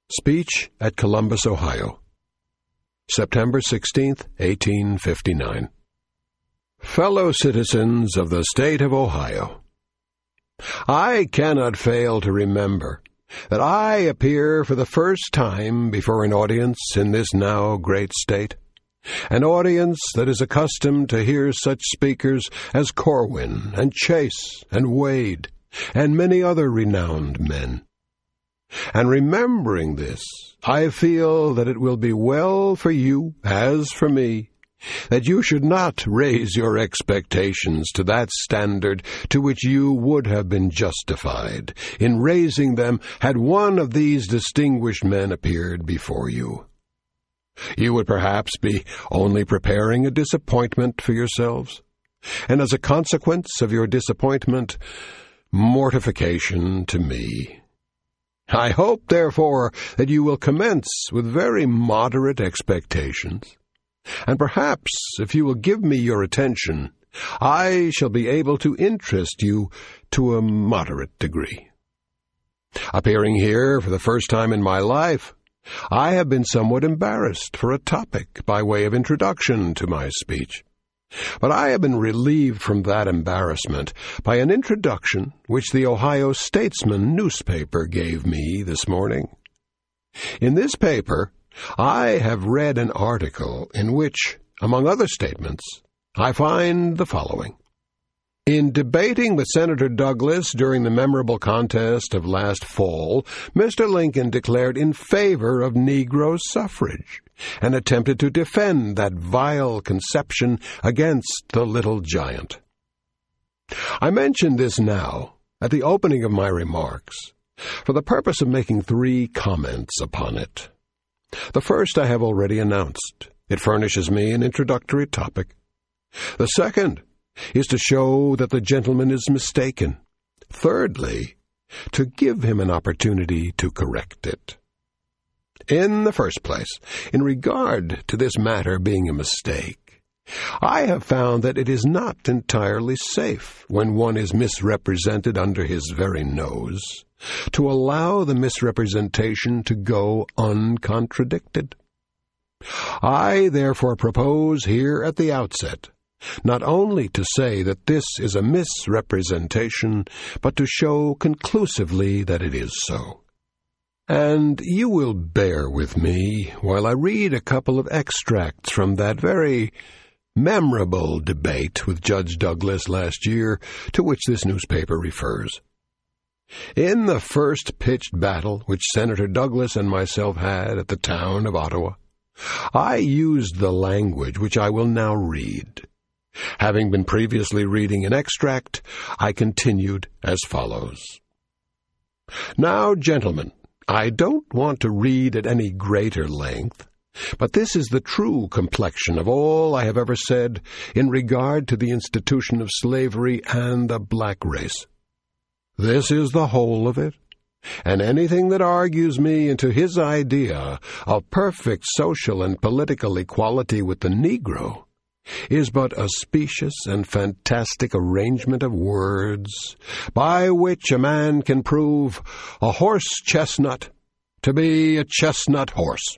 Speech at Columbus, Ohio, September 16, 1859. Fellow citizens of the state of Ohio, I cannot fail to remember that I appear for the first time before an audience in this now great state, an audience that is accustomed to hear such speakers as Corwin and Chase and Wade and many other renowned men. And remembering this, I feel that it will be well for you, as for me, that you should not raise your expectations to that standard to which you would have been justified in raising them had one of these distinguished men appeared before you. You would perhaps be only preparing a disappointment for yourselves, and as a consequence of your disappointment, mortification to me. I hope, therefore, that you will commence with very moderate expectations, and perhaps, if you will give me your attention, I shall be able to interest you to a moderate degree. Appearing here for the first time in my life, I have been somewhat embarrassed for a topic by way of introduction to my speech. But I have been relieved from that embarrassment by an introduction which the Ohio Statesman newspaper gave me this morning. In this paper, I have read an article in which, among other statements, I find the following. In debating with Senator Douglas during the memorable contest of last fall, Mr. Lincoln declared in favor of Negro suffrage and attempted to defend that vile conception against the little giant. I mention this now, at the opening of my remarks, for the purpose of making 3 comments upon it. The first I have already announced. It furnishes me an introductory topic. The second is to show that the gentleman is mistaken. Thirdly, to give him an opportunity to correct it. In the first place, in regard to this matter being a mistake, I have found that it is not entirely safe, when one is misrepresented under his very nose, to allow the misrepresentation to go uncontradicted. I therefore propose here at the outset not only to say that this is a misrepresentation, but to show conclusively that it is so. And you will bear with me while I read a couple of extracts from that very memorable debate with Judge Douglas last year to which this newspaper refers. In the first pitched battle which Senator Douglas and myself had at the town of Ottawa, I used the language which I will now read. Having been previously reading an extract, I continued as follows. Now, gentlemen, I don't want to read at any greater length, but this is the true complexion of all I have ever said in regard to the institution of slavery and the black race. This is the whole of it, and anything that argues me into his idea of perfect social and political equality with the Negro is but a specious and fantastic arrangement of words by which a man can prove a horse-chestnut to be a chestnut horse.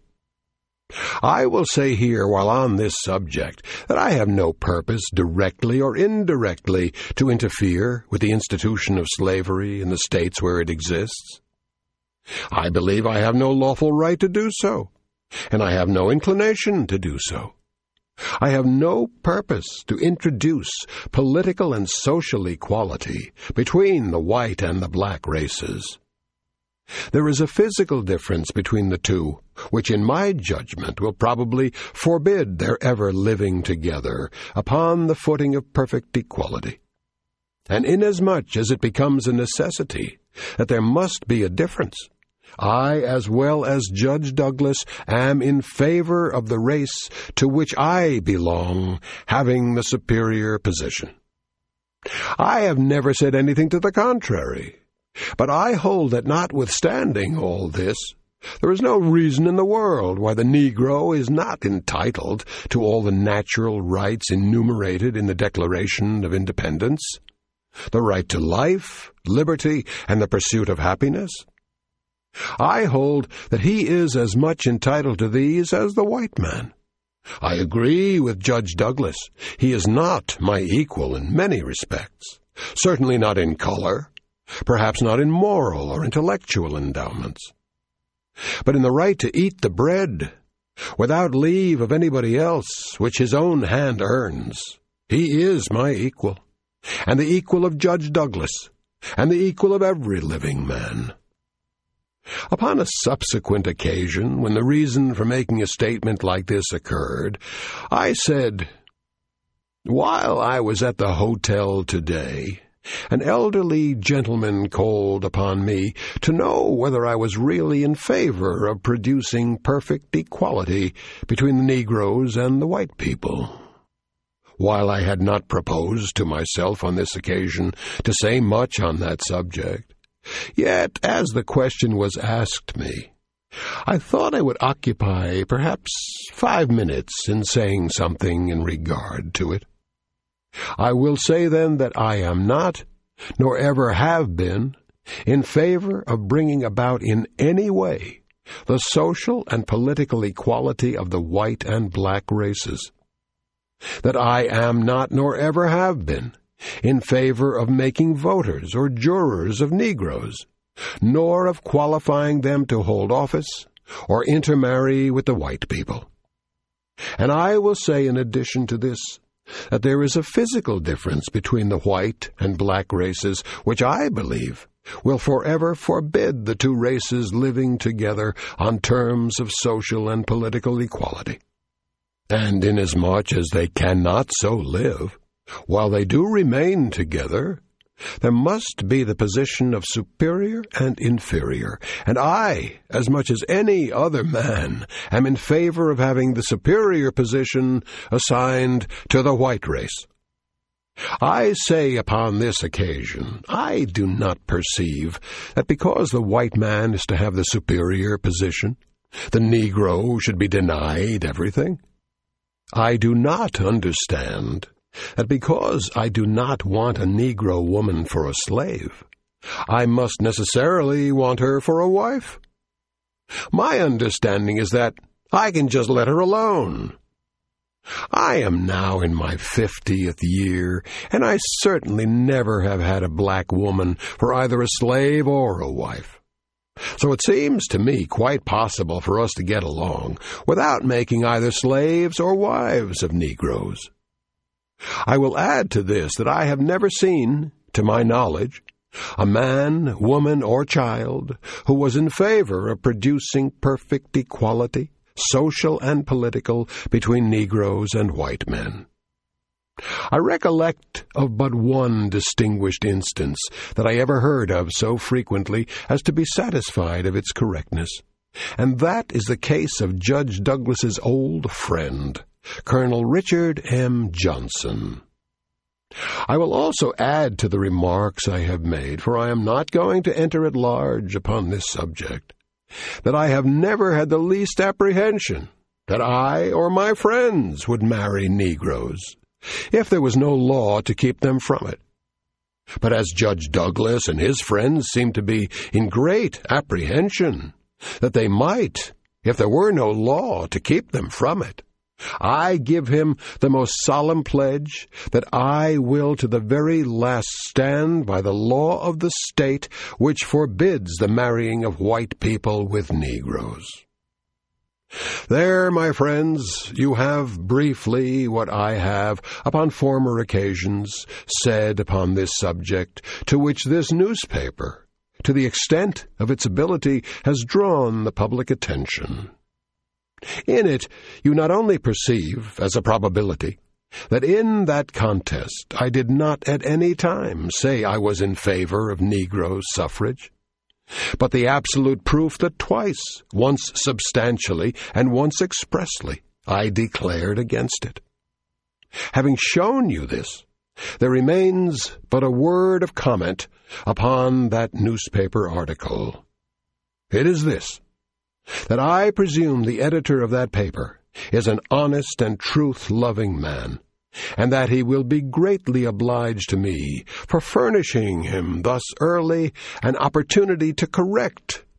I will say here, while on this subject, that I have no purpose, directly or indirectly, to interfere with the institution of slavery in the states where it exists. I believe I have no lawful right to do so, and I have no inclination to do so. I have no purpose to introduce political and social equality between the white and the black races. There is a physical difference between the two, which in my judgment will probably forbid their ever living together upon the footing of perfect equality. And inasmuch as it becomes a necessity that there must be a difference, I, as well as Judge Douglas, am in favor of the race to which I belong having the superior position. I have never said anything to the contrary, but I hold that notwithstanding all this, there is no reason in the world why the Negro is not entitled to all the natural rights enumerated in the Declaration of Independence, the right to life, liberty, and the pursuit of happiness. I hold that he is as much entitled to these as the white man. I agree with Judge Douglas. He is not my equal in many respects, certainly not in color, perhaps not in moral or intellectual endowments. But in the right to eat the bread, without leave of anybody else, which his own hand earns, he is my equal, and the equal of Judge Douglas, and the equal of every living man. Upon a subsequent occasion, when the reason for making a statement like this occurred, I said, "While I was at the hotel today, an elderly gentleman called upon me to know whether I was really in favor of producing perfect equality between the Negroes and the white people. While I had not proposed to myself on this occasion to say much on that subject, yet as the question was asked me, I thought I would occupy perhaps 5 minutes in saying something in regard to it. I will say then that I am not, nor ever have been, in favor of bringing about in any way the social and political equality of the white and black races. That I am not, nor ever have been, in favor of making voters or jurors of Negroes, nor of qualifying them to hold office or intermarry with the white people. And I will say in addition to this, that there is a physical difference between the white and black races, which I believe will forever forbid the two races living together on terms of social and political equality. And inasmuch as they cannot so live, while they do remain together, there must be the position of superior and inferior, and I, as much as any other man, am in favor of having the superior position assigned to the white race. I say upon this occasion, I do not perceive that because the white man is to have the superior position, the Negro should be denied everything. I do not understand that because I do not want a Negro woman for a slave, I must necessarily want her for a wife. My understanding is that I can just let her alone. I am now in my 50th year, and I certainly never have had a black woman for either a slave or a wife. So it seems to me quite possible for us to get along without making either slaves or wives of Negroes. I will add to this that I have never seen, to my knowledge, a man, woman, or child who was in favor of producing perfect equality, social and political, between Negroes and white men. I recollect of but one distinguished instance that I ever heard of so frequently as to be satisfied of its correctness, and that is the case of Judge Douglas's old friend, Colonel Richard M. Johnson. I will also add to the remarks I have made, for I am not going to enter at large upon this subject, that I have never had the least apprehension that I or my friends would marry Negroes, if there was no law to keep them from it. But as Judge Douglas and his friends seem to be in great apprehension that they might, if there were no law to keep them from it, I give him the most solemn pledge that I will to the very last stand by the law of the state which forbids the marrying of white people with Negroes. There, my friends, you have briefly what I have, upon former occasions, said upon this subject, to which this newspaper, to the extent of its ability, has drawn the public attention. In it, you not only perceive, as a probability, that in that contest I did not at any time say I was in favor of Negro suffrage, but the absolute proof that twice, once substantially and once expressly, I declared against it. Having shown you this, there remains but a word of comment upon that newspaper article. It is this, that I presume the editor of that paper is an honest and truth-loving man, and that he will be greatly obliged to me for furnishing him thus early an opportunity to correct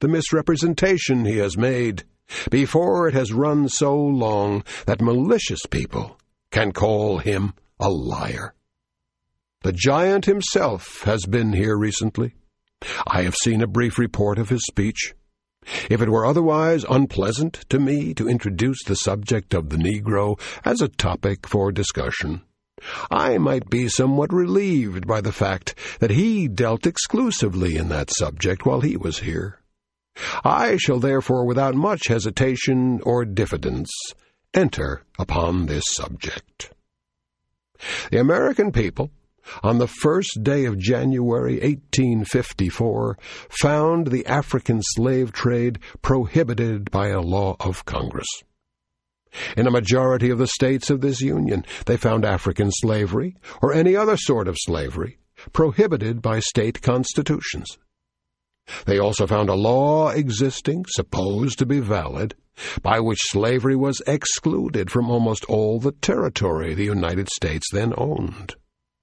the misrepresentation he has made, before it has run so long that malicious people can call him a liar. The giant himself has been here recently. I have seen a brief report of his speech. If it were otherwise unpleasant to me to introduce the subject of the Negro as a topic for discussion, I might be somewhat relieved by the fact that he dealt exclusively in that subject while he was here. I shall therefore, without much hesitation or diffidence, enter upon this subject. The American people, on the first day of January 1854, found the African slave trade prohibited by a law of Congress. In a majority of the states of this Union, they found African slavery, or any other sort of slavery, prohibited by state constitutions. They also found a law existing, supposed to be valid, by which slavery was excluded from almost all the territory the United States then owned.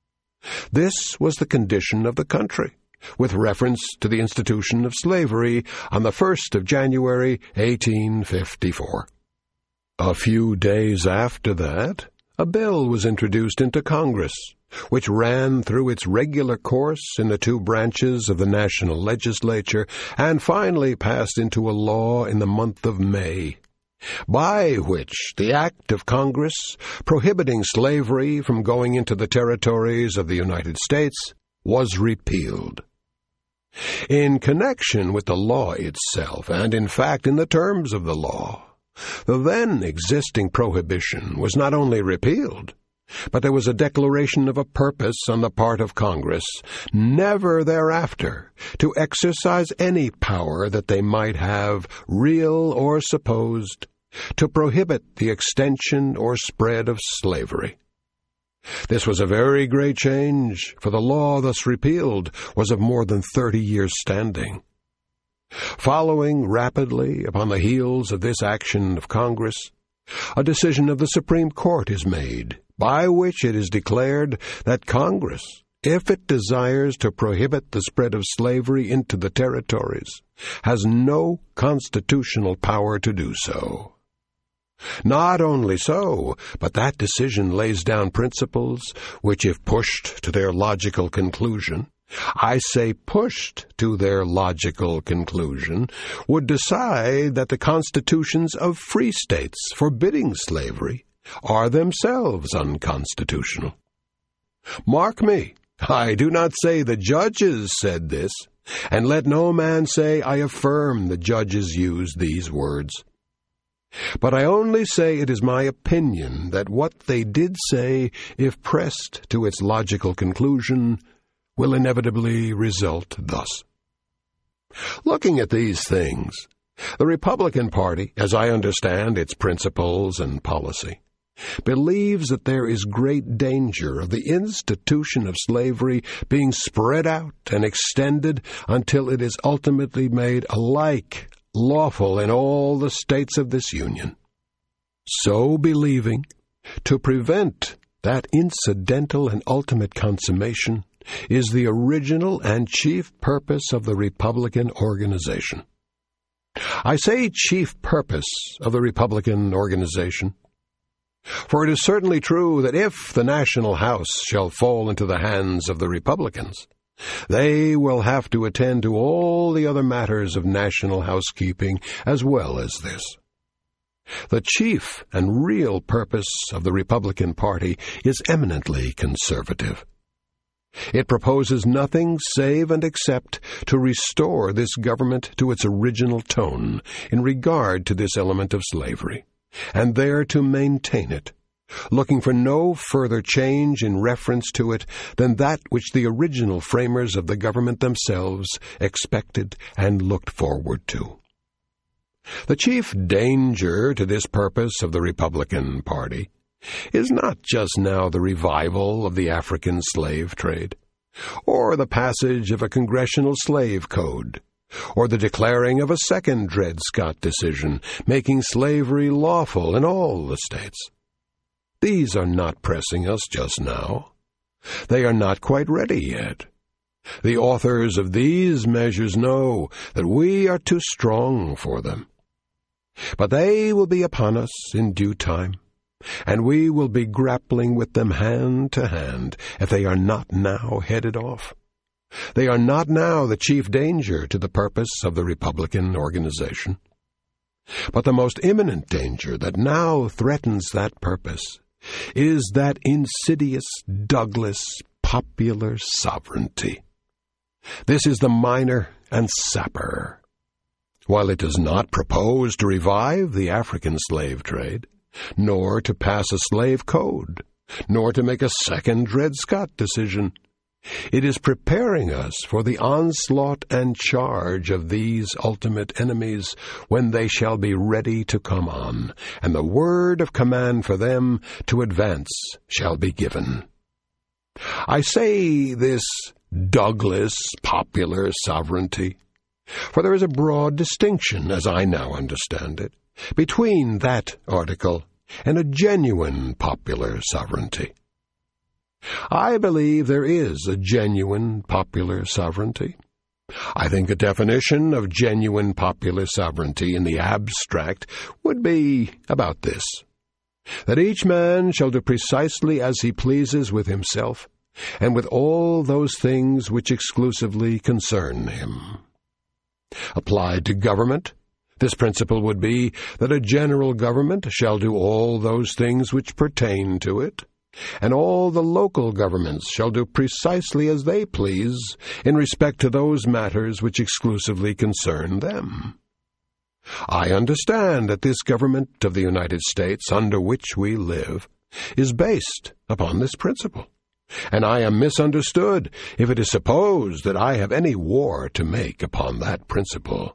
This was the condition of the country, with reference to the institution of slavery on the 1st of January, 1854. A few days after that, a bill was introduced into Congress, which ran through its regular course in the two branches of the national legislature and finally passed into a law in the month of May, by which the act of Congress prohibiting slavery from going into the territories of the United States was repealed. In connection with the law itself, and in fact in the terms of the law, the then existing prohibition was not only repealed, but there was a declaration of a purpose on the part of Congress never thereafter to exercise any power that they might have, real or supposed, to prohibit the extension or spread of slavery. This was a very great change, for the law thus repealed was of more than 30 years' standing. Following rapidly upon the heels of this action of Congress, a decision of the Supreme Court is made, by which it is declared that Congress, if it desires to prohibit the spread of slavery into the territories, has no constitutional power to do so. Not only so, but that decision lays down principles which, if pushed to their logical conclusion, I say pushed to their logical conclusion, would decide that the constitutions of free states forbidding slavery are themselves unconstitutional. Mark me, I do not say the judges said this, and let no man say I affirm the judges used these words. But I only say it is my opinion that what they did say, if pressed to its logical conclusion, will inevitably result thus. Looking at these things, the Republican Party, as I understand its principles and policy, believes that there is great danger of the institution of slavery being spread out and extended until it is ultimately made alike lawful in all the states of this Union. So believing, to prevent that incidental and ultimate consummation is the original and chief purpose of the Republican organization. I say chief purpose of the Republican organization, for it is certainly true that if the National House shall fall into the hands of the Republicans, they will have to attend to all the other matters of national housekeeping as well as this. The chief and real purpose of the Republican Party is eminently conservative. It proposes nothing save and except to restore this government to its original tone in regard to this element of slavery, and there to maintain it, looking for no further change in reference to it than that which the original framers of the government themselves expected and looked forward to. The chief danger to this purpose of the Republican Party is not just now the revival of the African slave trade, or the passage of a congressional slave code, or the declaring of a second Dred Scott decision making slavery lawful in all the states. These are not pressing us just now. They are not quite ready yet. The authors of these measures know that we are too strong for them. But they will be upon us in due time, and we will be grappling with them hand to hand if they are not now headed off. They are not now the chief danger to the purpose of the Republican organization. But the most imminent danger that now threatens that purpose is that insidious Douglas popular sovereignty. This is the miner and sapper. While it does not propose to revive the African slave trade, nor to pass a slave code, nor to make a second Dred Scott decision, it is preparing us for the onslaught and charge of these ultimate enemies when they shall be ready to come on, and the word of command for them to advance shall be given. I say this Douglas popular sovereignty, for there is a broad distinction, as I now understand it, between that article and a genuine popular sovereignty. I believe there is a genuine popular sovereignty. I think a definition of genuine popular sovereignty in the abstract would be about this: that each man shall do precisely as he pleases with himself, and with all those things which exclusively concern him. Applied to government, this principle would be that a general government shall do all those things which pertain to it, and all the local governments shall do precisely as they please in respect to those matters which exclusively concern them. I understand that this government of the United States under which we live is based upon this principle, and I am misunderstood if it is supposed that I have any war to make upon that principle.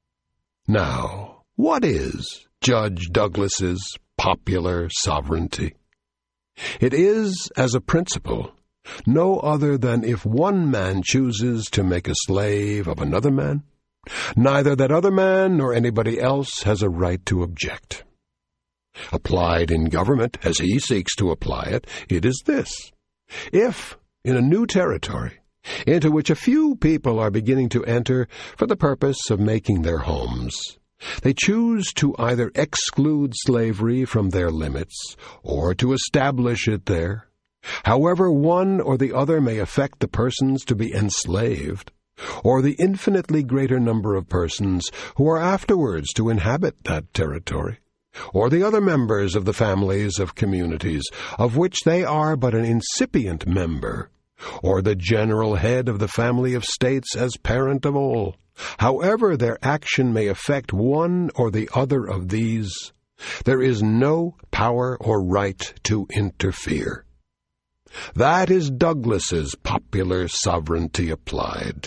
Now, what is Judge Douglas's popular sovereignty? It is, as a principle, no other than if one man chooses to make a slave of another man, neither that other man nor anybody else has a right to object. Applied in government, as he seeks to apply it, it is this: if, in a new territory, into which a few people are beginning to enter for the purpose of making their homes, they choose to either exclude slavery from their limits or to establish it there, however one or the other may affect the persons to be enslaved, or the infinitely greater number of persons who are afterwards to inhabit that territory, or the other members of the families of communities of which they are but an incipient member, or the general head of the family of states as parent of all, however their action may affect one or the other of these, there is no power or right to interfere. That is Douglas's popular sovereignty applied.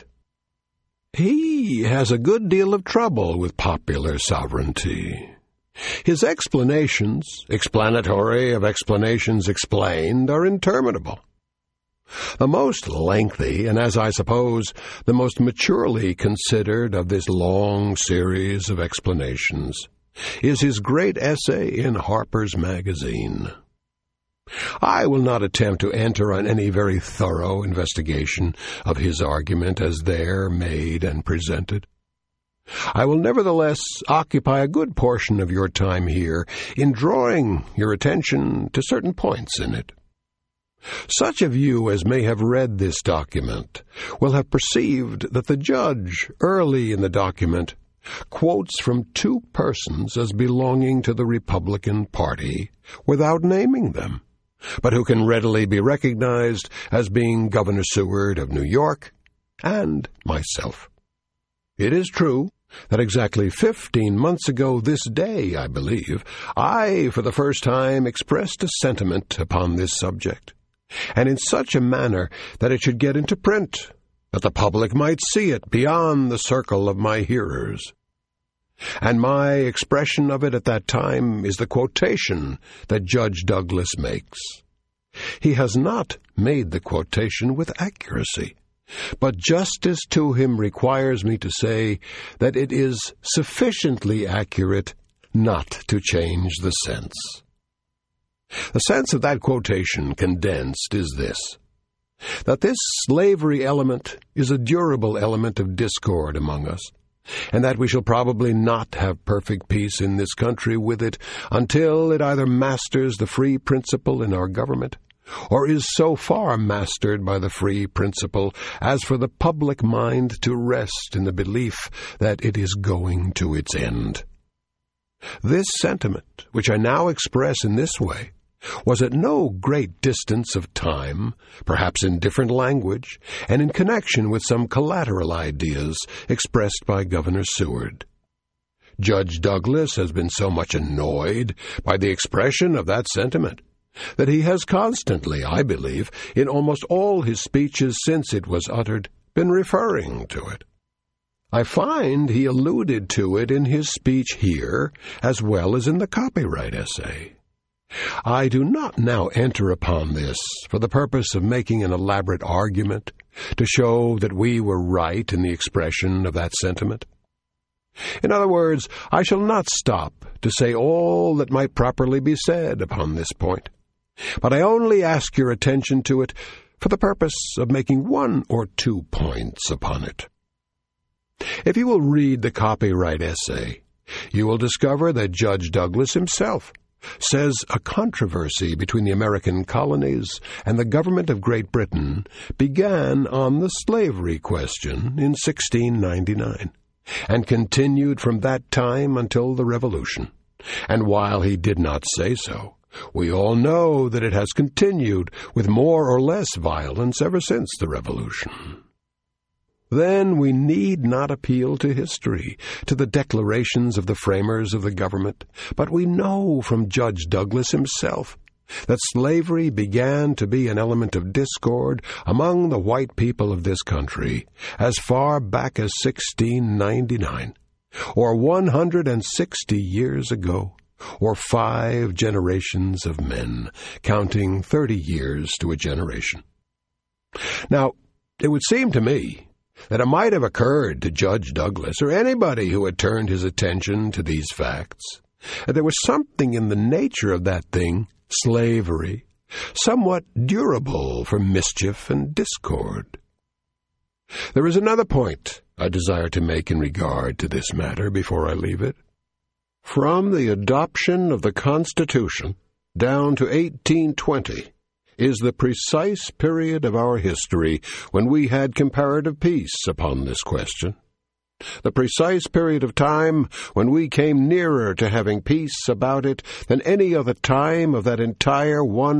He has a good deal of trouble with popular sovereignty. His explanations, explanatory of explanations explained, are interminable. The most lengthy, and as I suppose, the most maturely considered of this long series of explanations, is his great essay in Harper's Magazine. I will not attempt to enter on any very thorough investigation of his argument as there made and presented. I will nevertheless occupy a good portion of your time here in drawing your attention to certain points in it. Such of you as may have read this document will have perceived that the judge, early in the document, quotes from two persons as belonging to the Republican Party without naming them, but who can readily be recognized as being Governor Seward of New York and myself. It is true that exactly 15 months ago this day, I believe, I, for the first time, expressed a sentiment upon this subject, and in such a manner that it should get into print, that the public might see it beyond the circle of my hearers. And my expression of it at that time is the quotation that Judge Douglas makes. He has not made the quotation with accuracy, but justice to him requires me to say that it is sufficiently accurate not to change the sense. The sense of that quotation condensed is this: that this slavery element is a durable element of discord among us, and that we shall probably not have perfect peace in this country with it until it either masters the free principle in our government, or is so far mastered by the free principle as for the public mind to rest in the belief that it is going to its end. This sentiment, which I now express in this way, was at no great distance of time, perhaps in different language, and in connection with some collateral ideas expressed by Governor Seward. Judge Douglas has been so much annoyed by the expression of that sentiment that he has constantly, I believe, in almost all his speeches since it was uttered, been referring to it. I find he alluded to it in his speech here as well as in the copyright essay. I do not now enter upon this for the purpose of making an elaborate argument to show that we were right in the expression of that sentiment. In other words, I shall not stop to say all that might properly be said upon this point, but I only ask your attention to it for the purpose of making 1 or 2 points upon it. If you will read the copyright essay, you will discover that Judge Douglas himself says a controversy between the American colonies and the government of Great Britain began on the slavery question in 1699, and continued from that time until the Revolution. And while he did not say so, we all know that it has continued with more or less violence ever since the Revolution. Then we need not appeal to history, to the declarations of the framers of the government, but we know from Judge Douglas himself that slavery began to be an element of discord among the white people of this country as far back as 1699, or 160 years ago, or 5 generations of men, counting 30 years to a generation. Now, it would seem to me that it might have occurred to Judge Douglas, or anybody who had turned his attention to these facts, that there was something in the nature of that thing, slavery, somewhat durable for mischief and discord. There is another point I desire to make in regard to this matter before I leave it. From the adoption of the Constitution down to 1820 is the precise period of our history when we had comparative peace upon this question. The precise period of time when we came nearer to having peace about it than any other time of that entire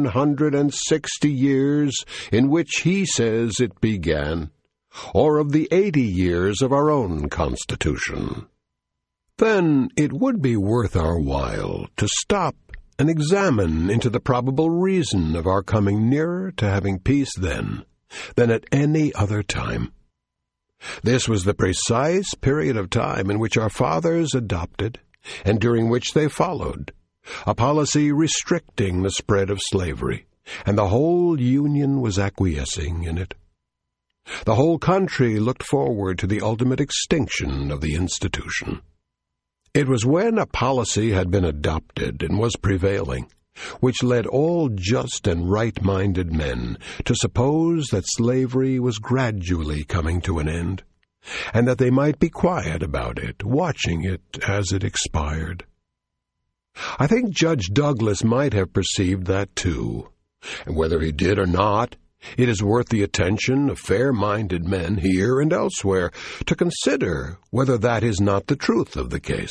160 years in which he says it began, or of the 80 years of our own Constitution. Then it would be worth our while to stop and examine into the probable reason of our coming nearer to having peace then than at any other time. This was the precise period of time in which our fathers adopted, and during which they followed, a policy restricting the spread of slavery, and the whole Union was acquiescing in it. The whole country looked forward to the ultimate extinction of the institution. It was when a policy had been adopted and was prevailing, which led all just and right-minded men to suppose that slavery was gradually coming to an end, and that they might be quiet about it, watching it as it expired. I think Judge Douglas might have perceived that too, and whether he did or not, it is worth the attention of fair-minded men here and elsewhere to consider whether that is not the truth of the case.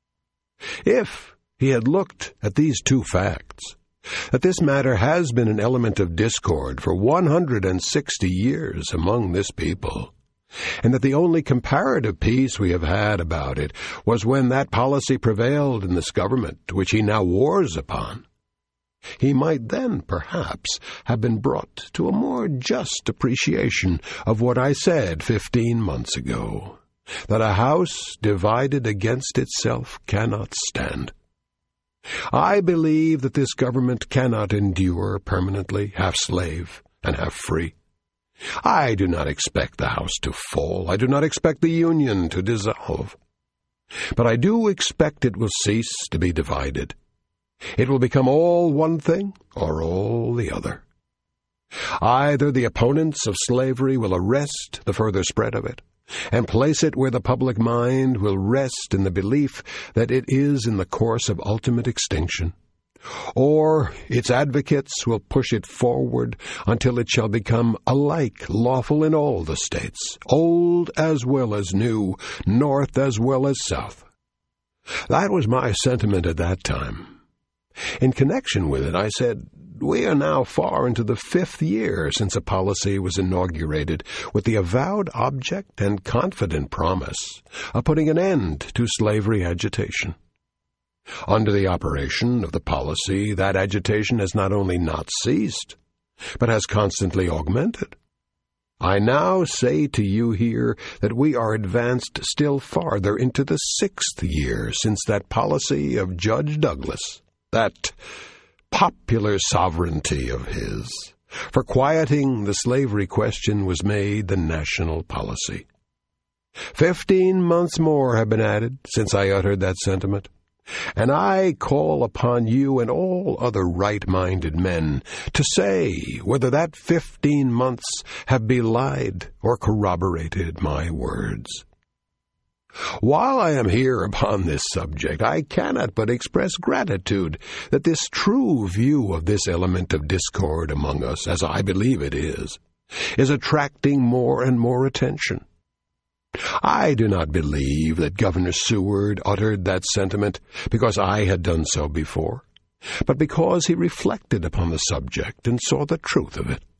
If he had looked at these 2 facts, that this matter has been an element of discord for 160 years among this people, and that the only comparative peace we have had about it was when that policy prevailed in this government which he now wars upon, he might then, perhaps, have been brought to a more just appreciation of what I said 15 months ago, that a house divided against itself cannot stand. I believe that this government cannot endure permanently, half slave and half free. I do not expect the house to fall. I do not expect the Union to dissolve. But I do expect it will cease to be divided. It will become all one thing or all the other. Either the opponents of slavery will arrest the further spread of it, and place it where the public mind will rest in the belief that it is in the course of ultimate extinction, or its advocates will push it forward until it shall become alike lawful in all the states, old as well as new, north as well as south. That was my sentiment at that time. In connection with it, I said, we are now far into the 5th year since a policy was inaugurated with the avowed object and confident promise of putting an end to slavery agitation. Under the operation of the policy, that agitation has not only not ceased, but has constantly augmented. I now say to you here that we are advanced still farther into the 6th year since that policy of Judge Douglas, that popular sovereignty of his, for quieting the slavery question was made the national policy. 15 months more have been added since I uttered that sentiment, and I call upon you and all other right-minded men to say whether that 15 months have belied or corroborated my words. While I am here upon this subject, I cannot but express gratitude that this true view of this element of discord among us, as I believe it is attracting more and more attention. I do not believe that Governor Seward uttered that sentiment because I had done so before, but because he reflected upon the subject and saw the truth of it.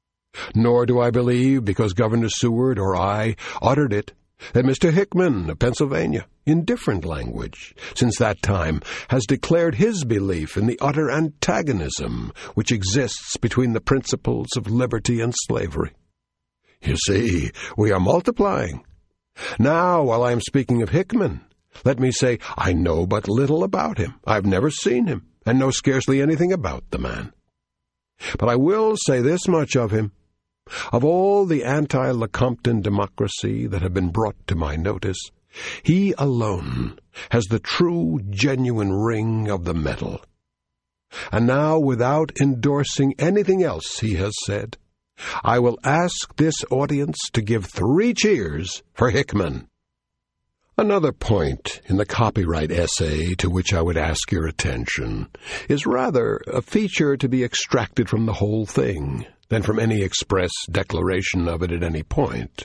Nor do I believe because Governor Seward or I uttered it that Mr. Hickman of Pennsylvania, in different language, since that time, has declared his belief in the utter antagonism which exists between the principles of liberty and slavery. You see, we are multiplying. Now, while I am speaking of Hickman, let me say I know but little about him. I have never seen him, and know scarcely anything about the man. But I will say this much of him. Of all the anti-Lecompton democracy that have been brought to my notice, he alone has the true, genuine ring of the metal. And now, without endorsing anything else he has said, I will ask this audience to give 3 cheers for Hickman. Another point in the copyright essay to which I would ask your attention is rather a feature to be extracted from the whole thing than from any express declaration of it at any point.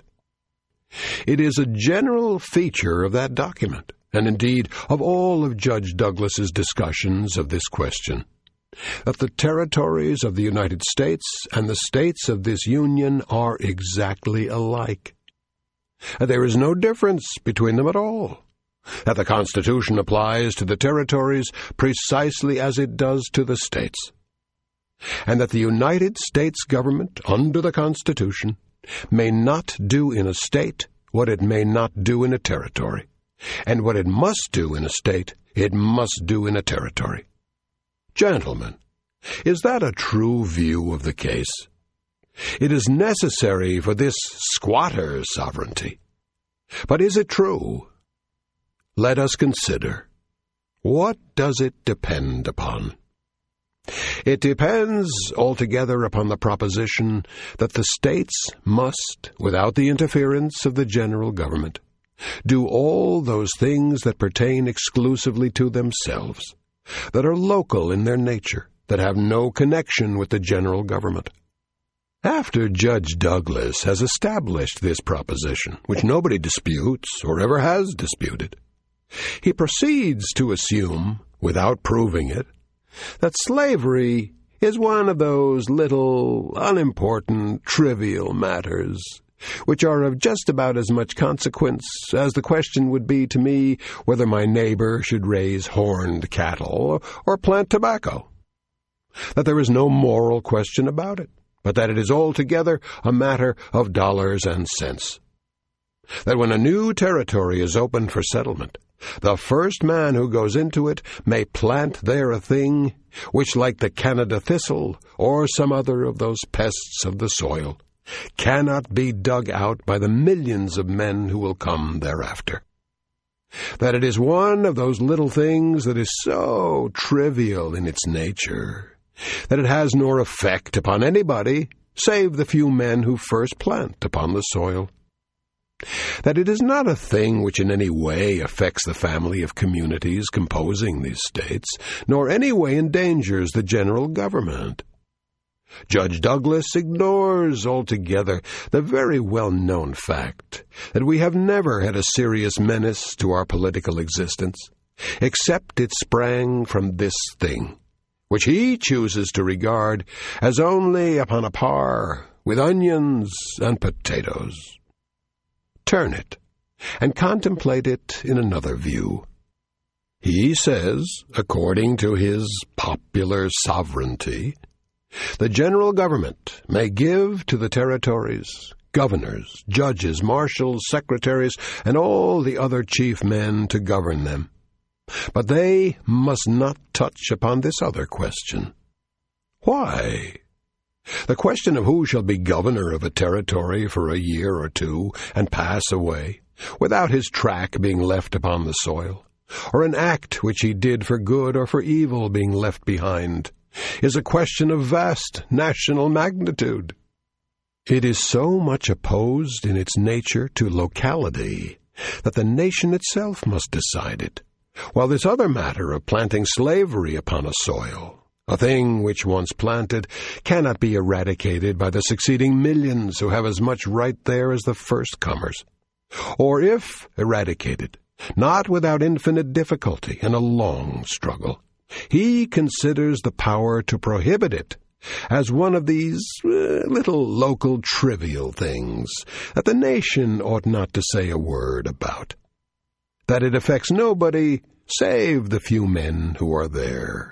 It is a general feature of that document, and indeed of all of Judge Douglas's discussions of this question, that the territories of the United States and the states of this Union are exactly alike. There is no difference between them at all. That the Constitution applies to the territories precisely as it does to the states. And that the United States government, under the Constitution, may not do in a state what it may not do in a territory, and what it must do in a state, it must do in a territory. Gentlemen, is that a true view of the case? It is necessary for this squatter sovereignty. But is it true? Let us consider. What does it depend upon? It depends altogether upon the proposition that the states must, without the interference of the general government, do all those things that pertain exclusively to themselves, that are local in their nature, that have no connection with the general government. After Judge Douglas has established this proposition, which nobody disputes or ever has disputed, he proceeds to assume, without proving it, that slavery is one of those little, unimportant, trivial matters which are of just about as much consequence as the question would be to me whether my neighbor should raise horned cattle or plant tobacco. That there is no moral question about it, but that it is altogether a matter of dollars and cents. That when a new territory is opened for settlement, the first man who goes into it may plant there a thing which, like the Canada thistle or some other of those pests of the soil, cannot be dug out by the millions of men who will come thereafter. That it is one of those little things that is so trivial in its nature that it has nor effect upon anybody save the few men who first plant upon the soil, that it is not a thing which in any way affects the family of communities composing these states, nor any way endangers the general government. Judge Douglas ignores altogether the very well-known fact that we have never had a serious menace to our political existence, except it sprang from this thing, which he chooses to regard as only upon a par with onions and potatoes. Turn it, and contemplate it in another view. He says, according to his popular sovereignty, the general government may give to the territories governors, judges, marshals, secretaries, and all the other chief men to govern them. But they must not touch upon this other question. Why? The question of who shall be governor of a territory for a year or two and pass away, without his track being left upon the soil, or an act which he did for good or for evil being left behind, is a question of vast national magnitude. It is so much opposed in its nature to locality that the nation itself must decide it, while this other matter of planting slavery upon a soil, a thing which once planted, cannot be eradicated by the succeeding millions who have as much right there as the first comers, or if eradicated, not without infinite difficulty and a long struggle. He considers the power to prohibit it as one of these little local trivial things that the nation ought not to say a word about, that it affects nobody save the few men who are there.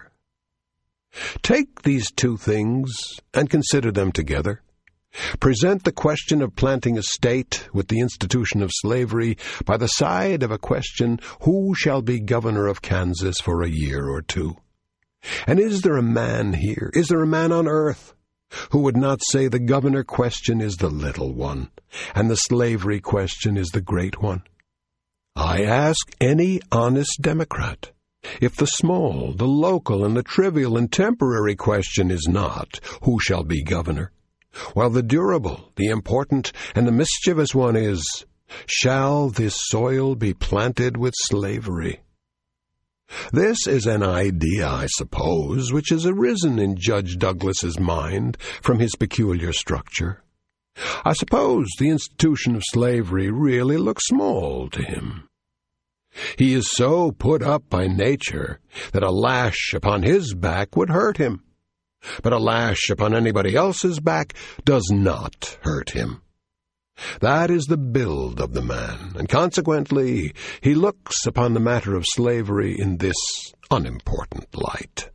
Take these two things and consider them together. Present the question of planting a state with the institution of slavery by the side of a question, who shall be governor of Kansas for a year or two? And is there a man here, is there a man on earth, who would not say the governor question is the little one, and the slavery question is the great one? I ask any honest Democrat if the small, the local, and the trivial and temporary question is not, who shall be governor, while the durable, the important, and the mischievous one is, shall this soil be planted with slavery? This is an idea, I suppose, which has arisen in Judge Douglas's mind from his peculiar structure. I suppose the institution of slavery really looks small to him. He is so put up by nature that a lash upon his back would hurt him, but a lash upon anybody else's back does not hurt him. That is the build of the man, and consequently he looks upon the matter of slavery in this unimportant light.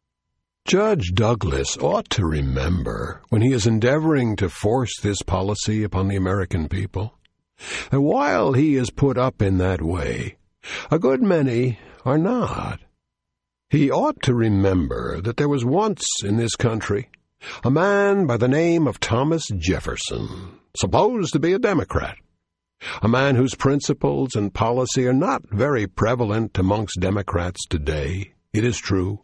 Judge Douglas ought to remember, when he is endeavoring to force this policy upon the American people, that while he is put up in that way, a good many are not. He ought to remember that there was once in this country a man by the name of Thomas Jefferson, supposed to be a Democrat, a man whose principles and policy are not very prevalent amongst Democrats today, it is true.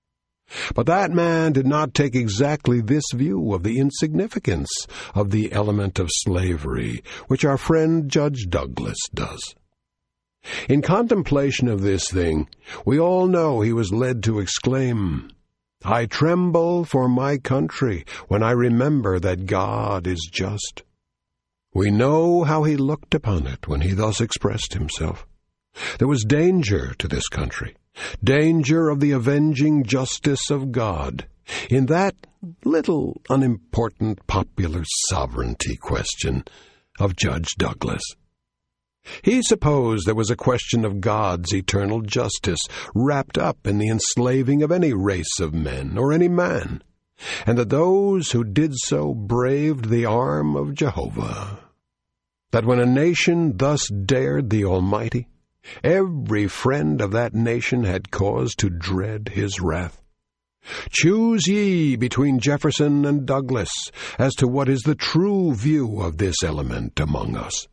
But that man did not take exactly this view of the insignificance of the element of slavery, which our friend Judge Douglas does. In contemplation of this thing, we all know he was led to exclaim, "I tremble for my country when I remember that God is just." We know how he looked upon it when he thus expressed himself. There was danger to this country, danger of the avenging justice of God, in that little unimportant popular sovereignty question of Judge Douglas. He supposed there was a question of God's eternal justice wrapped up in the enslaving of any race of men or any man, and that those who did so braved the arm of Jehovah. That when a nation thus dared the Almighty, every friend of that nation had cause to dread his wrath. Choose ye between Jefferson and Douglas as to what is the true view of this element among us.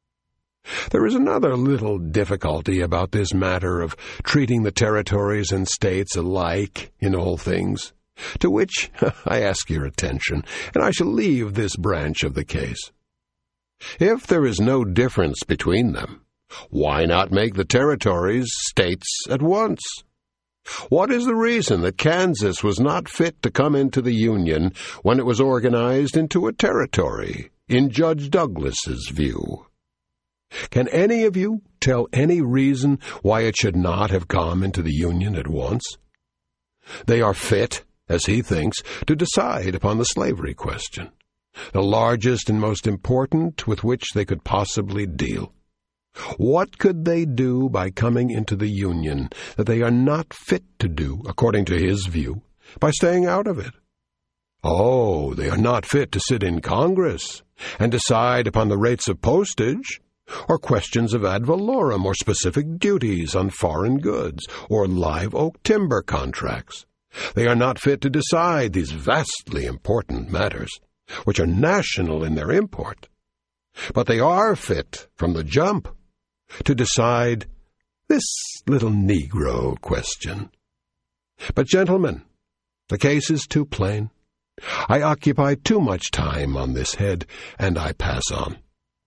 There is another little difficulty about this matter of treating the territories and states alike in all things, To which I ask your attention, and I shall leave this branch of the case. If there is no difference between them, why not make the territories states at once? What is the reason that Kansas was not fit to come into the Union when it was organized into a territory, in Judge Douglas's view? Can any of you tell any reason why it should not have come into the Union at once? They are fit, as he thinks, to decide upon the slavery question, the largest and most important with which they could possibly deal. What could they do by coming into the Union that they are not fit to do, according to his view, by staying out of it? Oh, they are not fit to sit in Congress and decide upon the rates of postage, or questions of ad valorem, or specific duties on foreign goods, or live oak timber contracts. They are not fit to decide these vastly important matters, which are national in their import. But they are fit, from the jump, to decide this little Negro question. But, gentlemen, the case is too plain. I occupy too much time on this head, and I pass on.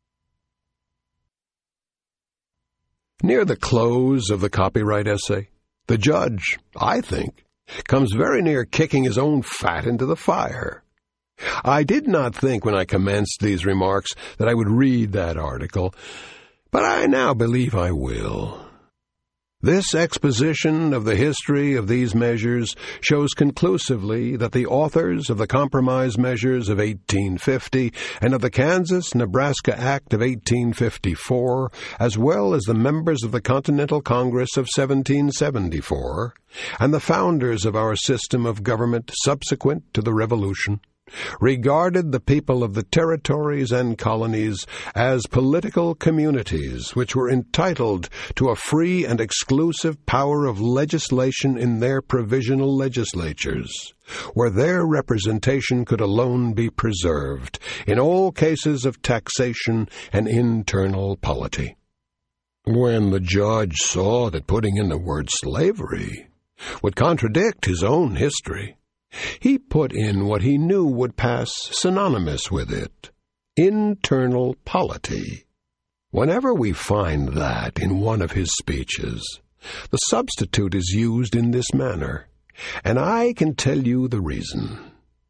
Near the close of the copyright essay, the judge, I think, comes very near kicking his own fat into the fire. I did not think when I commenced these remarks that I would read that article, but I now believe I will. This exposition of the history of these measures shows conclusively that the authors of the Compromise Measures of 1850 and of the Kansas-Nebraska Act of 1854, as well as the members of the Continental Congress of 1774, and the founders of our system of government subsequent to the Revolution, regarded the people of the territories and colonies as political communities which were entitled to a free and exclusive power of legislation in their provisional legislatures, where their representation could alone be preserved in all cases of taxation and internal polity. When the judge saw that putting in the word slavery would contradict his own history, he put in what he knew would pass synonymous with it: internal polity. Whenever we find that in one of his speeches, the substitute is used in this manner, and I can tell you the reason.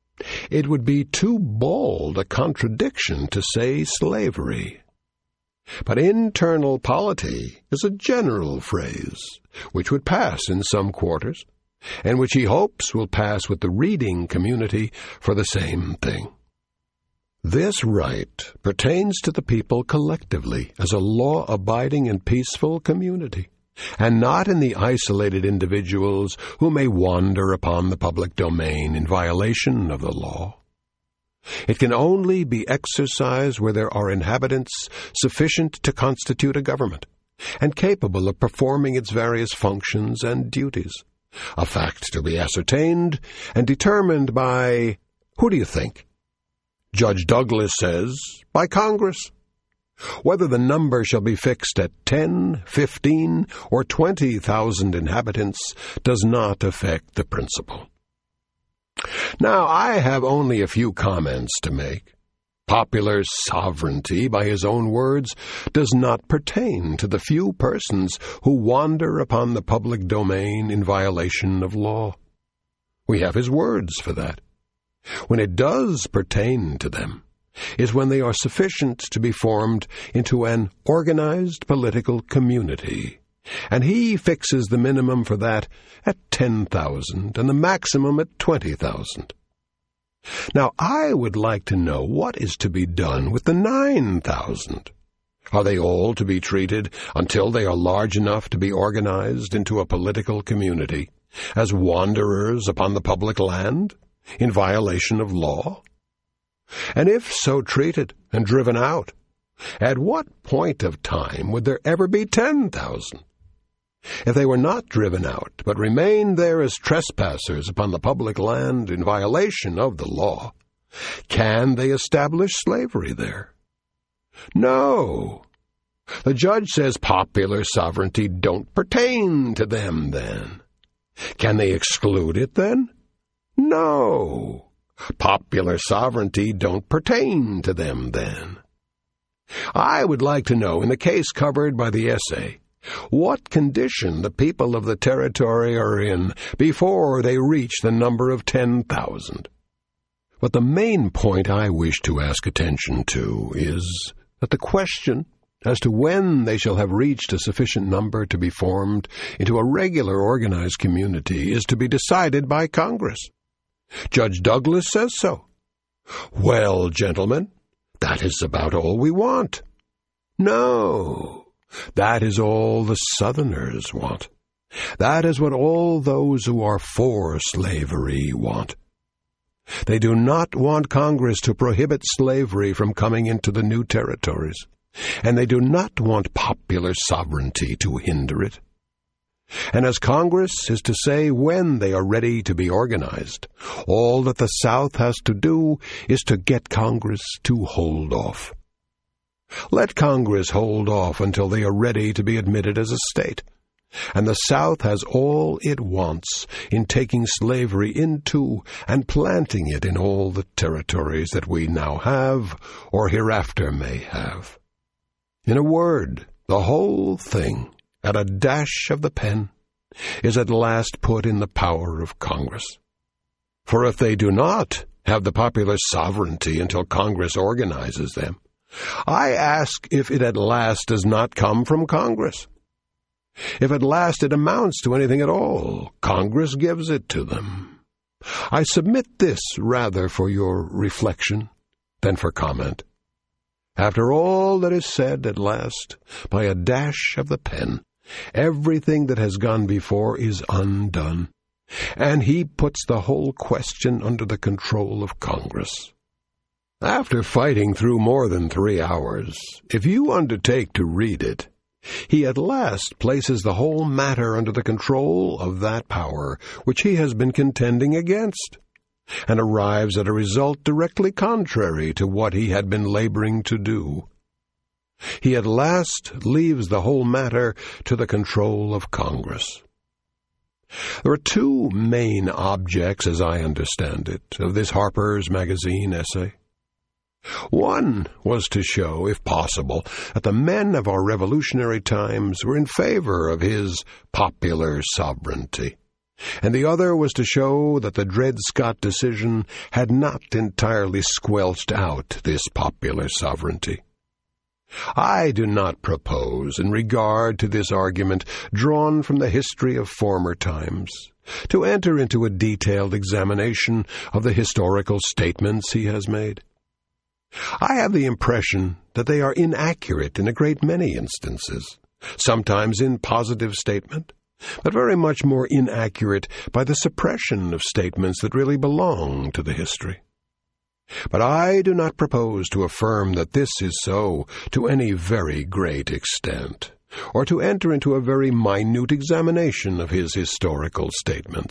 It would be too bold a contradiction to say slavery. But internal polity is a general phrase, which would pass in some quarters, and which he hopes will pass with the reading community for the same thing. This right pertains to the people collectively as a law-abiding and peaceful community, and not in the isolated individuals who may wander upon the public domain in violation of the law. It can only be exercised where there are inhabitants sufficient to constitute a government, and capable of performing its various functions and duties. A fact to be ascertained and determined by, who do you think? Judge Douglas says, by Congress. Whether the number shall be fixed at 10, 15, or 20,000 inhabitants does not affect the principle. Now, I have only a few comments to make. Popular sovereignty, by his own words, does not pertain to the few persons who wander upon the public domain in violation of law. We have his words for that. When it does pertain to them, is when they are sufficient to be formed into an organized political community, and he fixes the minimum for that at 10,000 and the maximum at 20,000. Now, I would like to know what is to be done with the 9,000. Are they all to be treated, until they are large enough to be organized into a political community, as wanderers upon the public land, in violation of law? And if so treated and driven out, at what point of time would there ever be 10,000? If they were not driven out, but remained there as trespassers upon the public land in violation of the law, can they establish slavery there? No. The judge says popular sovereignty don't pertain to them then. Can they exclude it then? No, popular sovereignty don't pertain to them then. I would like to know, in the case covered by the essay, what condition the people of the territory are in before they reach the number of 10,000. But the main point I wish to ask attention to is that the question as to when they shall have reached a sufficient number to be formed into a regular organized community is to be decided by Congress. Judge Douglas says so. Well, gentlemen, that is about all we want. No, that is all the Southerners want. That is what all those who are for slavery want. They do not want Congress to prohibit slavery from coming into the new territories, and they do not want popular sovereignty to hinder it. And as Congress is to say when they are ready to be organized, all that the South has to do is to get Congress to hold off. Let Congress hold off until they are ready to be admitted as a state, and the South has all it wants in taking slavery into and planting it in all the territories that we now have or hereafter may have. In a word, the whole thing, at a dash of the pen, is at last put in the power of Congress. For if they do not have the popular sovereignty until Congress organizes them, I ask if it at last does not come from Congress. If at last it amounts to anything at all, Congress gives it to them. I submit this rather for your reflection than for comment. After all that is said at last, by a dash of the pen, everything that has gone before is undone, and he puts the whole question under the control of Congress. After fighting through more than 3 hours, if you undertake to read it, he at last places the whole matter under the control of that power which he has been contending against, and arrives at a result directly contrary to what he had been laboring to do. He at last leaves the whole matter to the control of Congress. There are two main objects, as I understand it, of this Harper's Magazine essay. One was to show, if possible, that the men of our revolutionary times were in favor of his popular sovereignty, and the other was to show that the Dred Scott decision had not entirely squelched out this popular sovereignty. I do not propose, in regard to this argument drawn from the history of former times, to enter into a detailed examination of the historical statements he has made. I have the impression that they are inaccurate in a great many instances, sometimes in positive statement, but very much more inaccurate by the suppression of statements that really belong to the history. But I do not propose to affirm that this is so to any very great extent, or to enter into a very minute examination of his historical statements.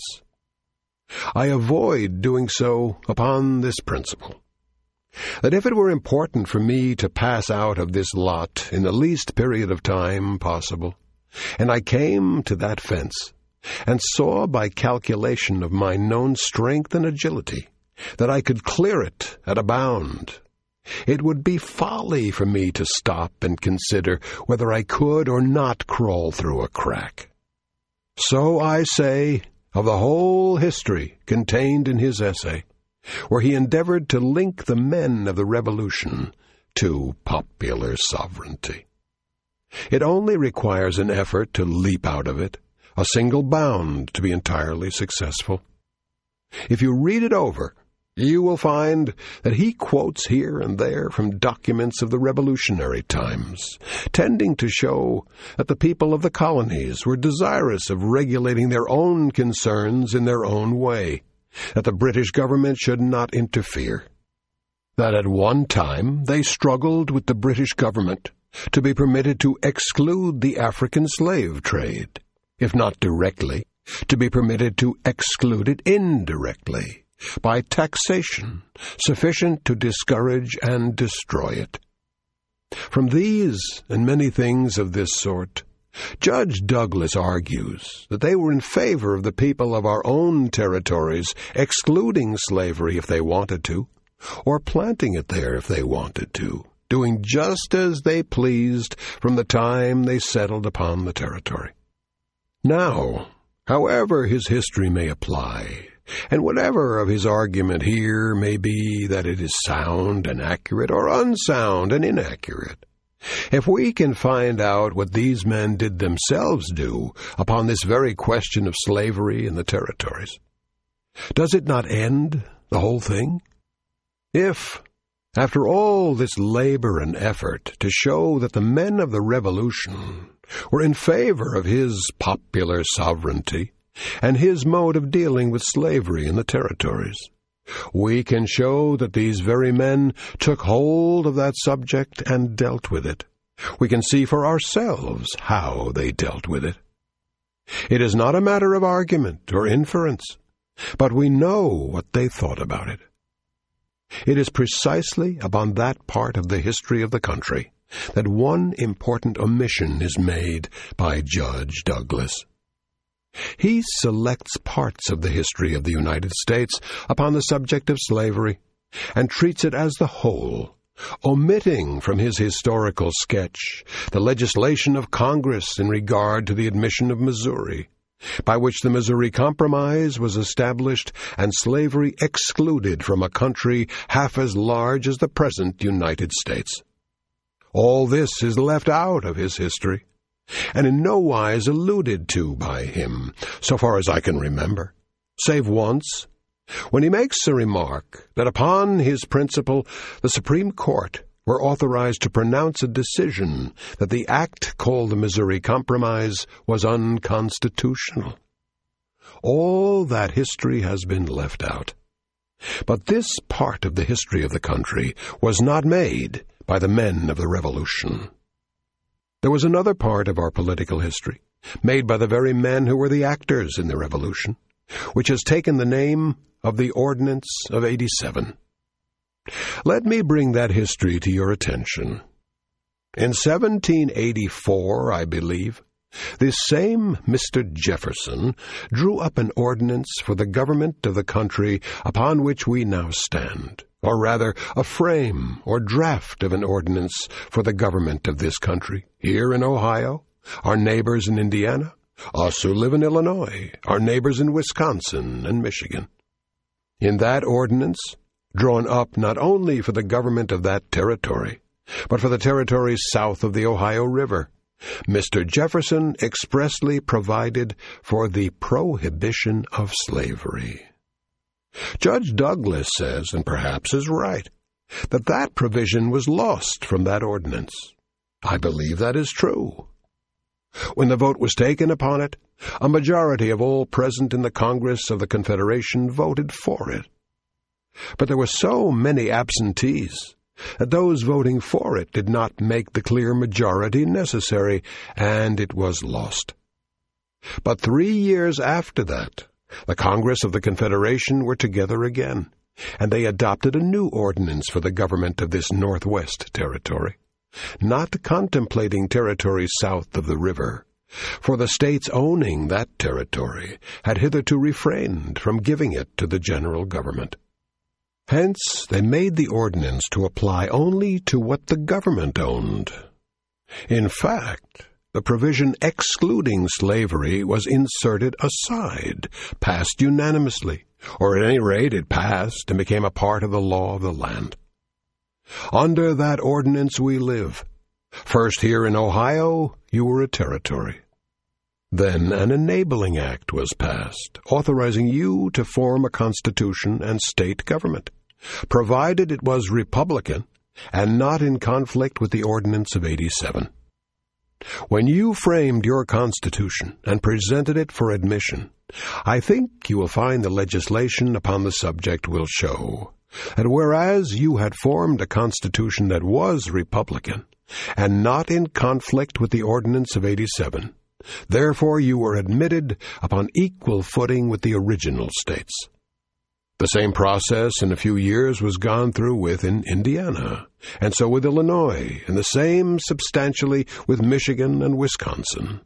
I avoid doing so upon this principle, that if it were important for me to pass out of this lot in the least period of time possible, and I came to that fence, and saw by calculation of my known strength and agility that I could clear it at a bound, it would be folly for me to stop and consider whether I could or not crawl through a crack. So I say of the whole history contained in his essay, where he endeavored to link the men of the Revolution to popular sovereignty. It only requires an effort to leap out of it, a single bound to be entirely successful. If you read it over, you will find that he quotes here and there from documents of the revolutionary times, tending to show that the people of the colonies were desirous of regulating their own concerns in their own way, that the British government should not interfere, that at one time they struggled with the British government to be permitted to exclude the African slave trade, if not directly, to be permitted to exclude it indirectly, by taxation sufficient to discourage and destroy it. From these and many things of this sort, Judge Douglas argues that they were in favor of the people of our own territories excluding slavery if they wanted to, or planting it there if they wanted to, doing just as they pleased from the time they settled upon the territory. Now, however his history may apply, and whatever of his argument here may be that it is sound and accurate or unsound and inaccurate, if we can find out what these men did themselves do upon this very question of slavery in the territories, does it not end the whole thing? If, after all this labor and effort to show that the men of the Revolution were in favor of his popular sovereignty and his mode of dealing with slavery in the territories, we can show that these very men took hold of that subject and dealt with it. We can see for ourselves how they dealt with it. It is not a matter of argument or inference, but we know what they thought about it. It is precisely upon that part of the history of the country that one important omission is made by Judge Douglas. He selects parts of the history of the United States upon the subject of slavery and treats it as the whole, omitting from his historical sketch the legislation of Congress in regard to the admission of Missouri, by which the Missouri Compromise was established and slavery excluded from a country half as large as the present United States. All this is left out of his history, and in no wise alluded to by him, so far as I can remember, save once, when he makes a remark that upon his principle the Supreme Court were authorized to pronounce a decision that the act called the Missouri Compromise was unconstitutional. All that history has been left out. But this part of the history of the country was not made by the men of the Revolution. There was another part of our political history, made by the very men who were the actors in the Revolution, which has taken the name of the Ordinance of '87. Let me bring that history to your attention. In 1784, I believe, this same Mr. Jefferson drew up an ordinance for the government of the country upon which we now stand, or rather a frame or draft of an ordinance for the government of this country, here in Ohio, our neighbors in Indiana, us who live in Illinois, our neighbors in Wisconsin and Michigan. In that ordinance, drawn up not only for the government of that territory, but for the territories south of the Ohio River, Mr. Jefferson expressly provided for the prohibition of slavery. Judge Douglas says, and perhaps is right, that that provision was lost from that ordinance. I believe that is true. When the vote was taken upon it, a majority of all present in the Congress of the Confederation voted for it. But there were so many absentees that those voting for it did not make the clear majority necessary, and it was lost. But 3 years after that, the Congress of the Confederation were together again, and they adopted a new ordinance for the government of this Northwest Territory, not contemplating territories south of the river, for the states owning that territory had hitherto refrained from giving it to the general government. Hence, they made the ordinance to apply only to what the government owned. In fact, the provision excluding slavery was inserted aside, passed unanimously, or at any rate it passed and became a part of the law of the land. Under that ordinance we live. First here in Ohio, you were a territory. Then an enabling act was passed, authorizing you to form a constitution and state government, provided it was Republican and not in conflict with the Ordinance of '87. When you framed your Constitution and presented it for admission, I think you will find the legislation upon the subject will show that whereas you had formed a Constitution that was Republican and not in conflict with the Ordinance of '87, therefore you were admitted upon equal footing with the original states. The same process in a few years was gone through with in Indiana, and so with Illinois, and the same substantially with Michigan and Wisconsin.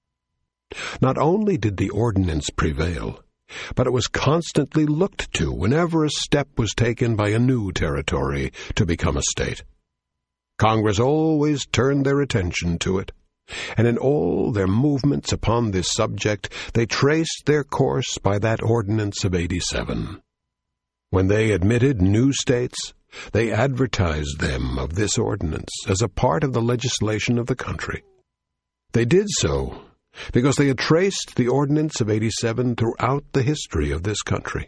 Not only did the ordinance prevail, but it was constantly looked to whenever a step was taken by a new territory to become a state. Congress always turned their attention to it, and in all their movements upon this subject they traced their course by that ordinance of 87. When they admitted new states, they advertised them of this ordinance as a part of the legislation of the country. They did so because they had traced the ordinance of 87 throughout the history of this country.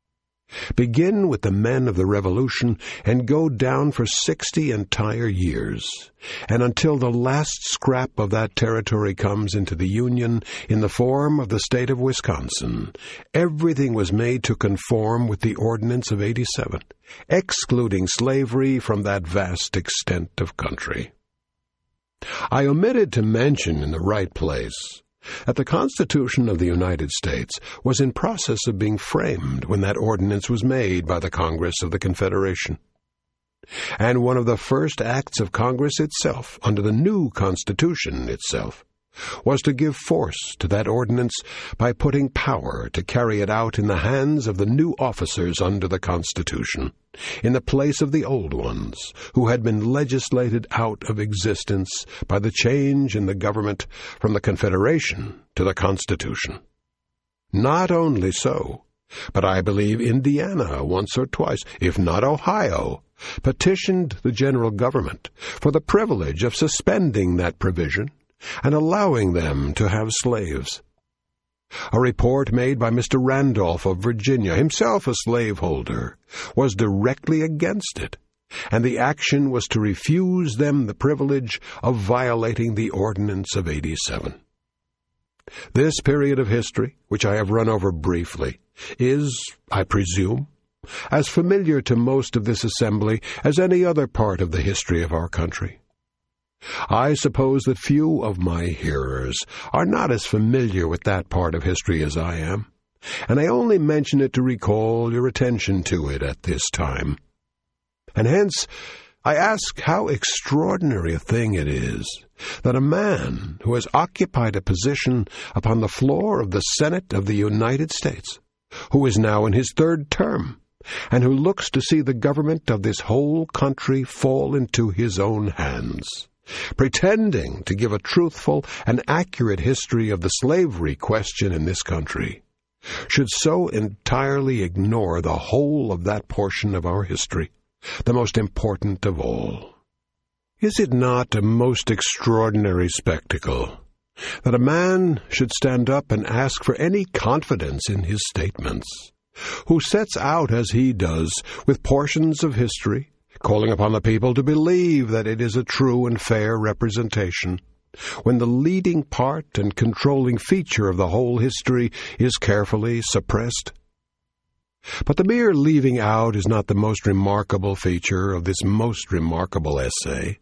Begin with the men of the Revolution and go down for 60 entire years, and until the last scrap of that territory comes into the Union in the form of the state of Wisconsin, everything was made to conform with the ordinance of 87, excluding slavery from that vast extent of country. I omitted to mention in the right place that the Constitution of the United States was in process of being framed when that ordinance was made by the Congress of the Confederation. And one of the first acts of Congress itself, under the new Constitution itself, was to give force to that ordinance by putting power to carry it out in the hands of the new officers under the Constitution, in the place of the old ones, who had been legislated out of existence by the change in the government from the Confederation to the Constitution. Not only so, but I believe Indiana once or twice, if not Ohio, petitioned the general government for the privilege of suspending that provision and allowing them to have slaves. A report made by Mr. Randolph of Virginia, himself a slaveholder, was directly against it, and the action was to refuse them the privilege of violating the ordinance of 87. This period of history, which I have run over briefly, is, I presume, as familiar to most of this assembly as any other part of the history of our country. I suppose that few of my hearers are not as familiar with that part of history as I am, and I only mention it to recall your attention to it at this time. And hence, I ask how extraordinary a thing it is that a man who has occupied a position upon the floor of the Senate of the United States, who is now in his third term, and who looks to see the government of this whole country fall into his own hands, pretending to give a truthful and accurate history of the slavery question in this country, should so entirely ignore the whole of that portion of our history, the most important of all. Is it not a most extraordinary spectacle that a man should stand up and ask for any confidence in his statements, who sets out as he does with portions of history, calling upon the people to believe that it is a true and fair representation, when the leading part and controlling feature of the whole history is carefully suppressed? But the mere leaving out is not the most remarkable feature of this most remarkable essay.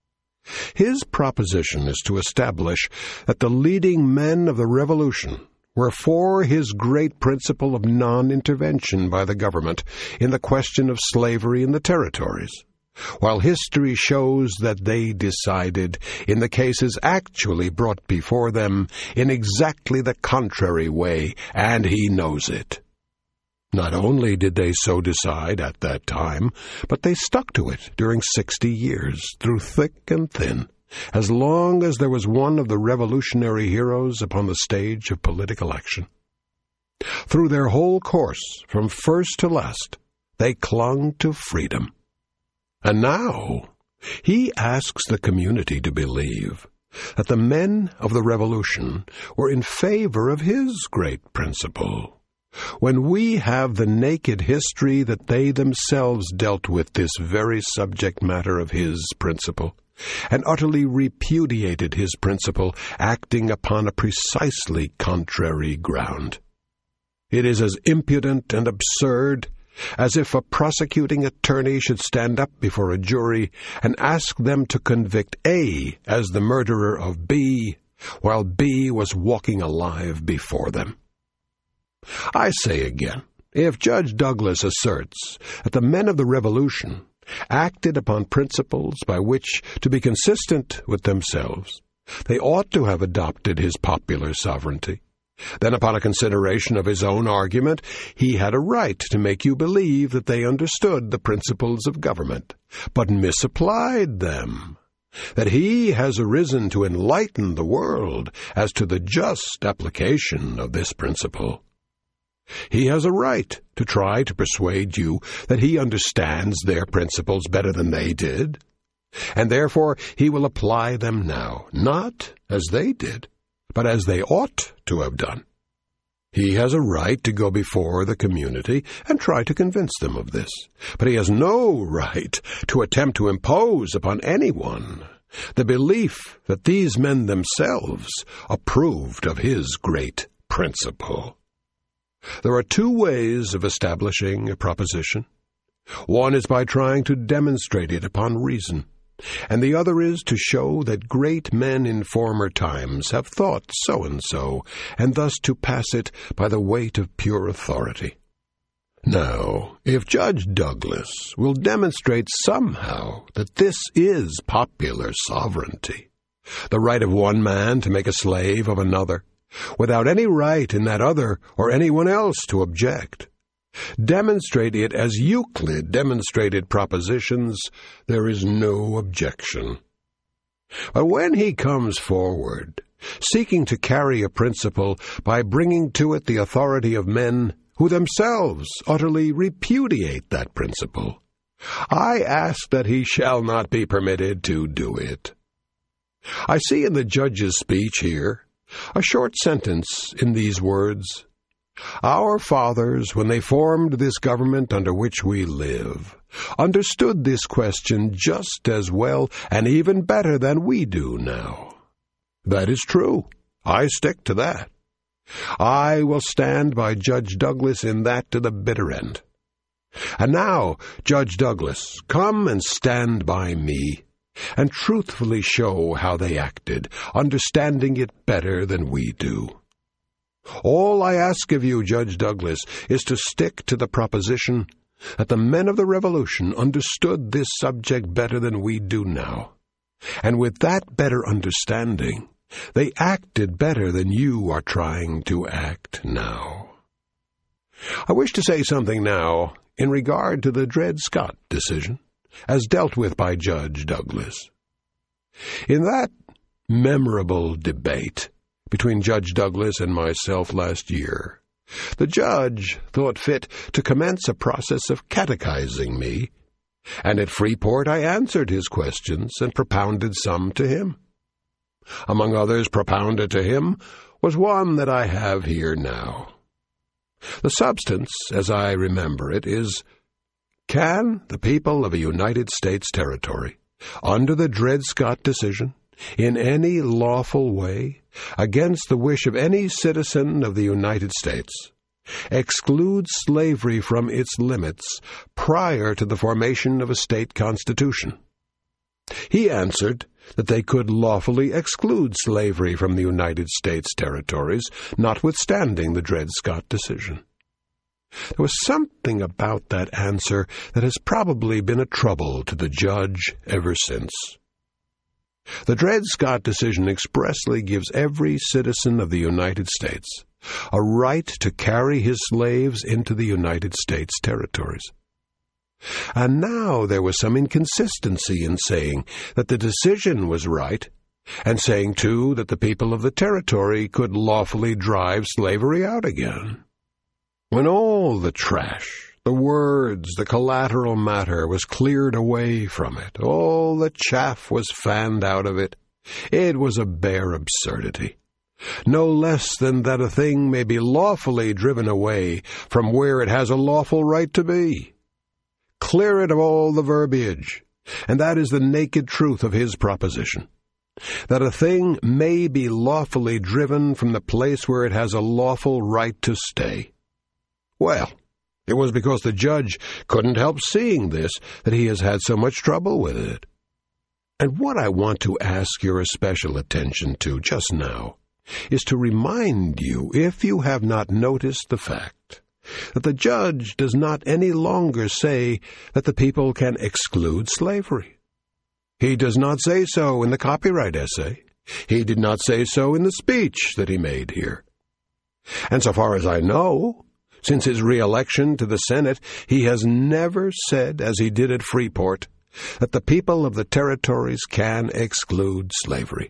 His proposition is to establish that the leading men of the Revolution were for his great principle of non-intervention by the government in the question of slavery in the territories, while history shows that they decided, in the cases actually brought before them, in exactly the contrary way, and he knows it. Not only did they so decide at that time, but they stuck to it during 60 years, through thick and thin, as long as there was one of the revolutionary heroes upon the stage of political action. Through their whole course, from first to last, they clung to freedom. And now he asks the community to believe that the men of the Revolution were in favor of his great principle, when we have the naked history that they themselves dealt with this very subject matter of his principle, and utterly repudiated his principle, acting upon a precisely contrary ground. It is as impudent and absurd as if a prosecuting attorney should stand up before a jury and ask them to convict A as the murderer of B, while B was walking alive before them. I say again, If Judge Douglas asserts that the men of the Revolution acted upon principles by which, to be consistent with themselves, they ought to have adopted his popular sovereignty, then upon a consideration of his own argument, he had a right to make you believe that they understood the principles of government, but misapplied them, that he has arisen to enlighten the world as to the just application of this principle. He has a right to try to persuade you that he understands their principles better than they did, and therefore he will apply them now, not as they did, but as they ought to have done. He has a right to go before the community and try to convince them of this, but he has no right to attempt to impose upon anyone the belief that these men themselves approved of his great principle. There are two ways of establishing a proposition. One is by trying to demonstrate it upon reason, and the other is to show that great men in former times have thought so-and-so, and thus to pass it by the weight of pure authority. Now, if Judge Douglas will demonstrate somehow that this is popular sovereignty, the right of one man to make a slave of another, without any right in that other or anyone else to object, demonstrate it as Euclid demonstrated propositions, there is no objection. But when he comes forward, seeking to carry a principle by bringing to it the authority of men who themselves utterly repudiate that principle, I ask that he shall not be permitted to do it. I see in the judge's speech here a short sentence in these words: "Our fathers, when they formed this government under which we live, understood this question just as well and even better than we do now." That is true. I stick to that. I will stand by Judge Douglas in that to the bitter end. And now, Judge Douglas, come and stand by me, and truthfully show how they acted, understanding it better than we do. All I ask of you, Judge Douglas, is to stick to the proposition that the men of the Revolution understood this subject better than we do now, and with that better understanding, they acted better than you are trying to act now. I wish to say something now in regard to the Dred Scott decision, as dealt with by Judge Douglas. In that memorable debate between Judge Douglas and myself last year, the judge thought fit to commence a process of catechizing me, and at Freeport I answered his questions and propounded some to him. Among others propounded to him was one that I have here now. The substance, as I remember it, is: can the people of a United States territory, under the Dred Scott decision, in any lawful way, against the wish of any citizen of the United States, exclude slavery from its limits prior to the formation of a state constitution? He answered that they could lawfully exclude slavery from the United States territories, notwithstanding the Dred Scott decision. There was something about that answer that has probably been a trouble to the judge ever since. The Dred Scott decision expressly gives every citizen of the United States a right to carry his slaves into the United States territories. And now there was some inconsistency in saying that the decision was right, and saying, too, that the people of the territory could lawfully drive slavery out again. When all the trash, the words, the collateral matter was cleared away from it, all the chaff was fanned out of it, it was a bare absurdity. No less than that a thing may be lawfully driven away from where it has a lawful right to be. Clear it of all the verbiage, and that is the naked truth of his proposition, that a thing may be lawfully driven from the place where it has a lawful right to stay. Well, it was because the judge couldn't help seeing this that he has had so much trouble with it. And what I want to ask your especial attention to just now is to remind you, if you have not noticed the fact, that the judge does not any longer say that the people can exclude slavery. He does not say so in the copyright essay. He did not say so in the speech that he made here. And so far as I know, since his re-election to the Senate, he has never said, as he did at Freeport, that the people of the territories can exclude slavery.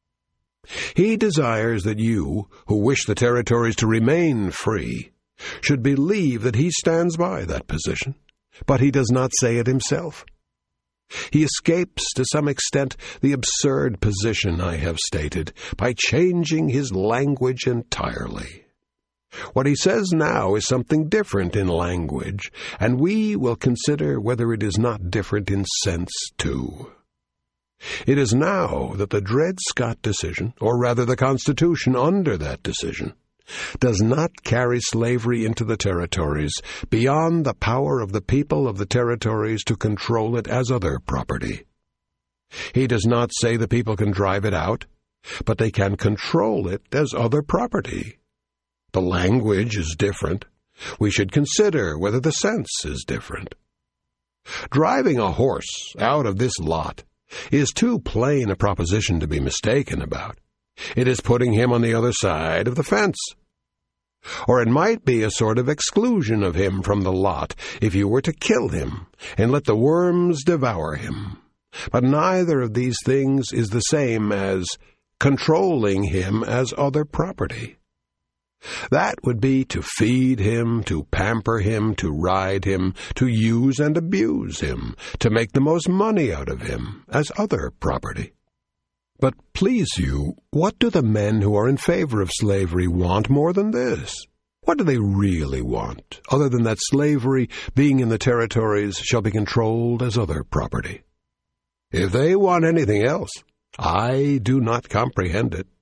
He desires that you, who wish the territories to remain free, should believe that he stands by that position, but he does not say it himself. He escapes to some extent the absurd position I have stated by changing his language entirely. What he says now is something different in language, and we will consider whether it is not different in sense too. It is now that the Dred Scott decision, or rather the Constitution under that decision, does not carry slavery into the territories beyond the power of the people of the territories to control it as other property. He does not say the people can drive it out, but they can control it as other property. The language is different. We should consider whether the sense is different. Driving a horse out of this lot is too plain a proposition to be mistaken about. It is putting him on the other side of the fence. Or it might be a sort of exclusion of him from the lot if you were to kill him and let the worms devour him. But neither of these things is the same as controlling him as other property. That would be to feed him, to pamper him, to ride him, to use and abuse him, to make the most money out of him as other property. But please you, what do the men who are in favor of slavery want more than this? What do they really want, other than that slavery, being in the territories, shall be controlled as other property? If they want anything else, I do not comprehend it.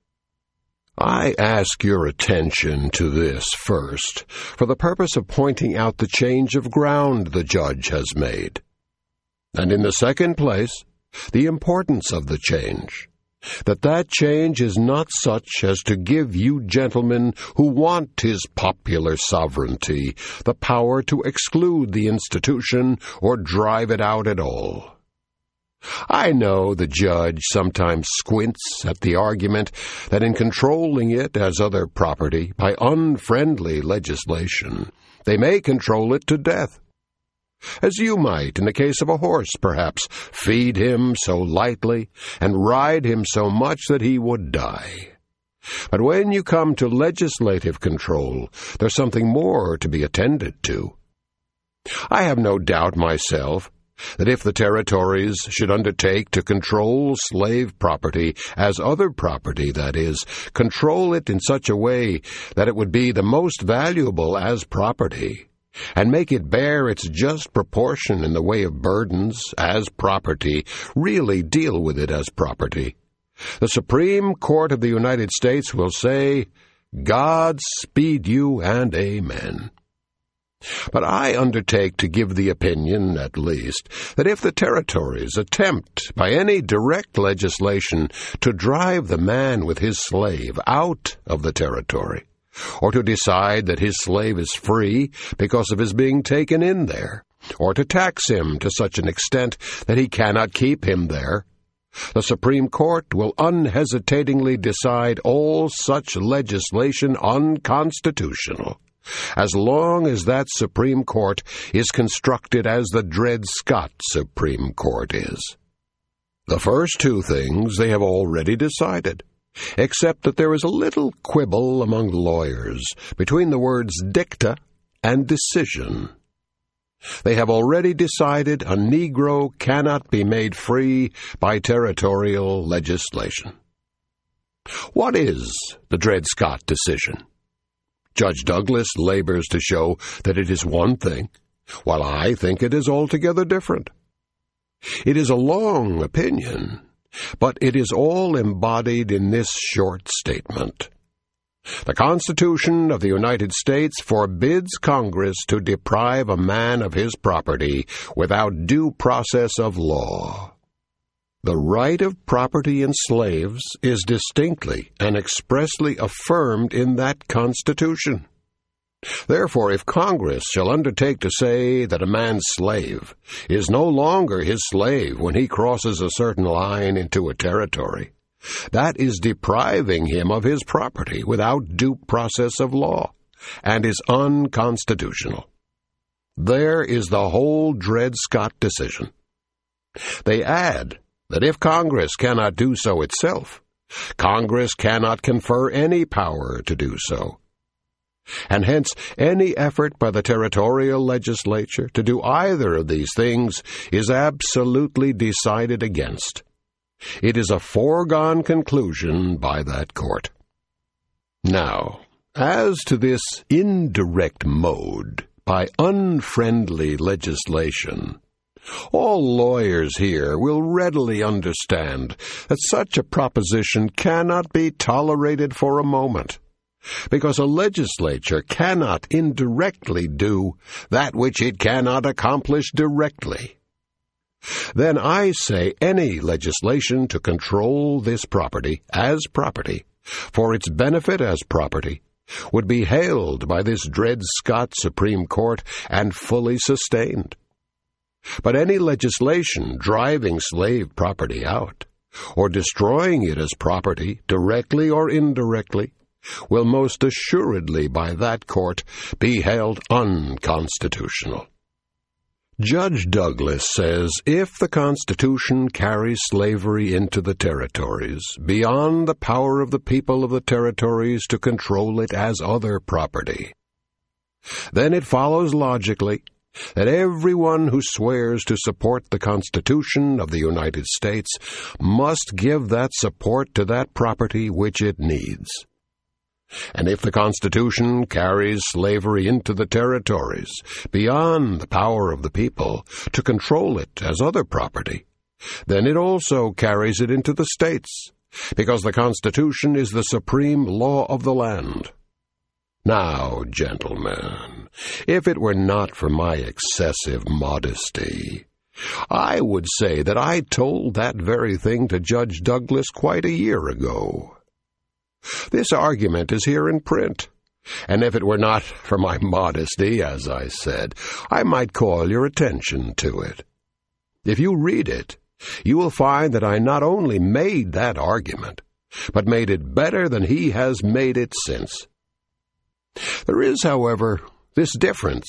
I ask your attention to this first, for the purpose of pointing out the change of ground the judge has made. And in the second place, the importance of the change. That change is not such as to give you gentlemen who want his popular sovereignty the power to exclude the institution or drive it out at all. I know the judge sometimes squints at the argument that in controlling it as other property by unfriendly legislation, they may control it to death. As you might, in the case of a horse, perhaps, feed him so lightly and ride him so much that he would die. But when you come to legislative control, there's something more to be attended to. I have no doubt myself that if the territories should undertake to control slave property as other property, that is, control it in such a way that it would be the most valuable as property, and make it bear its just proportion in the way of burdens as property, really deal with it as property, the Supreme Court of the United States will say, God speed you and amen. But I undertake to give the opinion, at least, that if the territories attempt by any direct legislation to drive the man with his slave out of the territory, or to decide that his slave is free because of his being taken in there, or to tax him to such an extent that he cannot keep him there, the Supreme Court will unhesitatingly decide all such legislation unconstitutional, as long as that Supreme Court is constructed as the Dred Scott Supreme Court is. The first two things they have already decided, except that there is a little quibble among lawyers between the words dicta and decision. They have already decided a Negro cannot be made free by territorial legislation. What is the Dred Scott decision? Judge Douglas labors to show that it is one thing, while I think it is altogether different. It is a long opinion, but it is all embodied in this short statement. The Constitution of the United States forbids Congress to deprive a man of his property without due process of law. The right of property in slaves is distinctly and expressly affirmed in that Constitution. Therefore, if Congress shall undertake to say that a man's slave is no longer his slave when he crosses a certain line into a territory, that is depriving him of his property without due process of law, and is unconstitutional. There is the whole Dred Scott decision. They add that if Congress cannot do so itself, Congress cannot confer any power to do so. And hence any effort by the territorial legislature to do either of these things is absolutely decided against. It is a foregone conclusion by that court. Now, as to this indirect mode by unfriendly legislation, all lawyers here will readily understand that such a proposition cannot be tolerated for a moment, because a legislature cannot indirectly do that which it cannot accomplish directly. Then I say any legislation to control this property as property, for its benefit as property, would be hailed by this Dred Scott Supreme Court and fully sustained. But any legislation driving slave property out, or destroying it as property, directly or indirectly, will most assuredly by that court be held unconstitutional. Judge Douglas says if the Constitution carries slavery into the territories, beyond the power of the people of the territories to control it as other property, then it follows logically that everyone who swears to support the Constitution of the United States must give that support to that property which it needs. And if the Constitution carries slavery into the territories, beyond the power of the people, to control it as other property, then it also carries it into the states, because the Constitution is the supreme law of the land. Now, gentlemen, if it were not for my excessive modesty, I would say that I told that very thing to Judge Douglas quite a year ago. This argument is here in print, and if it were not for my modesty, as I said, I might call your attention to it. If you read it, you will find that I not only made that argument, but made it better than he has made it since. There is, however, this difference.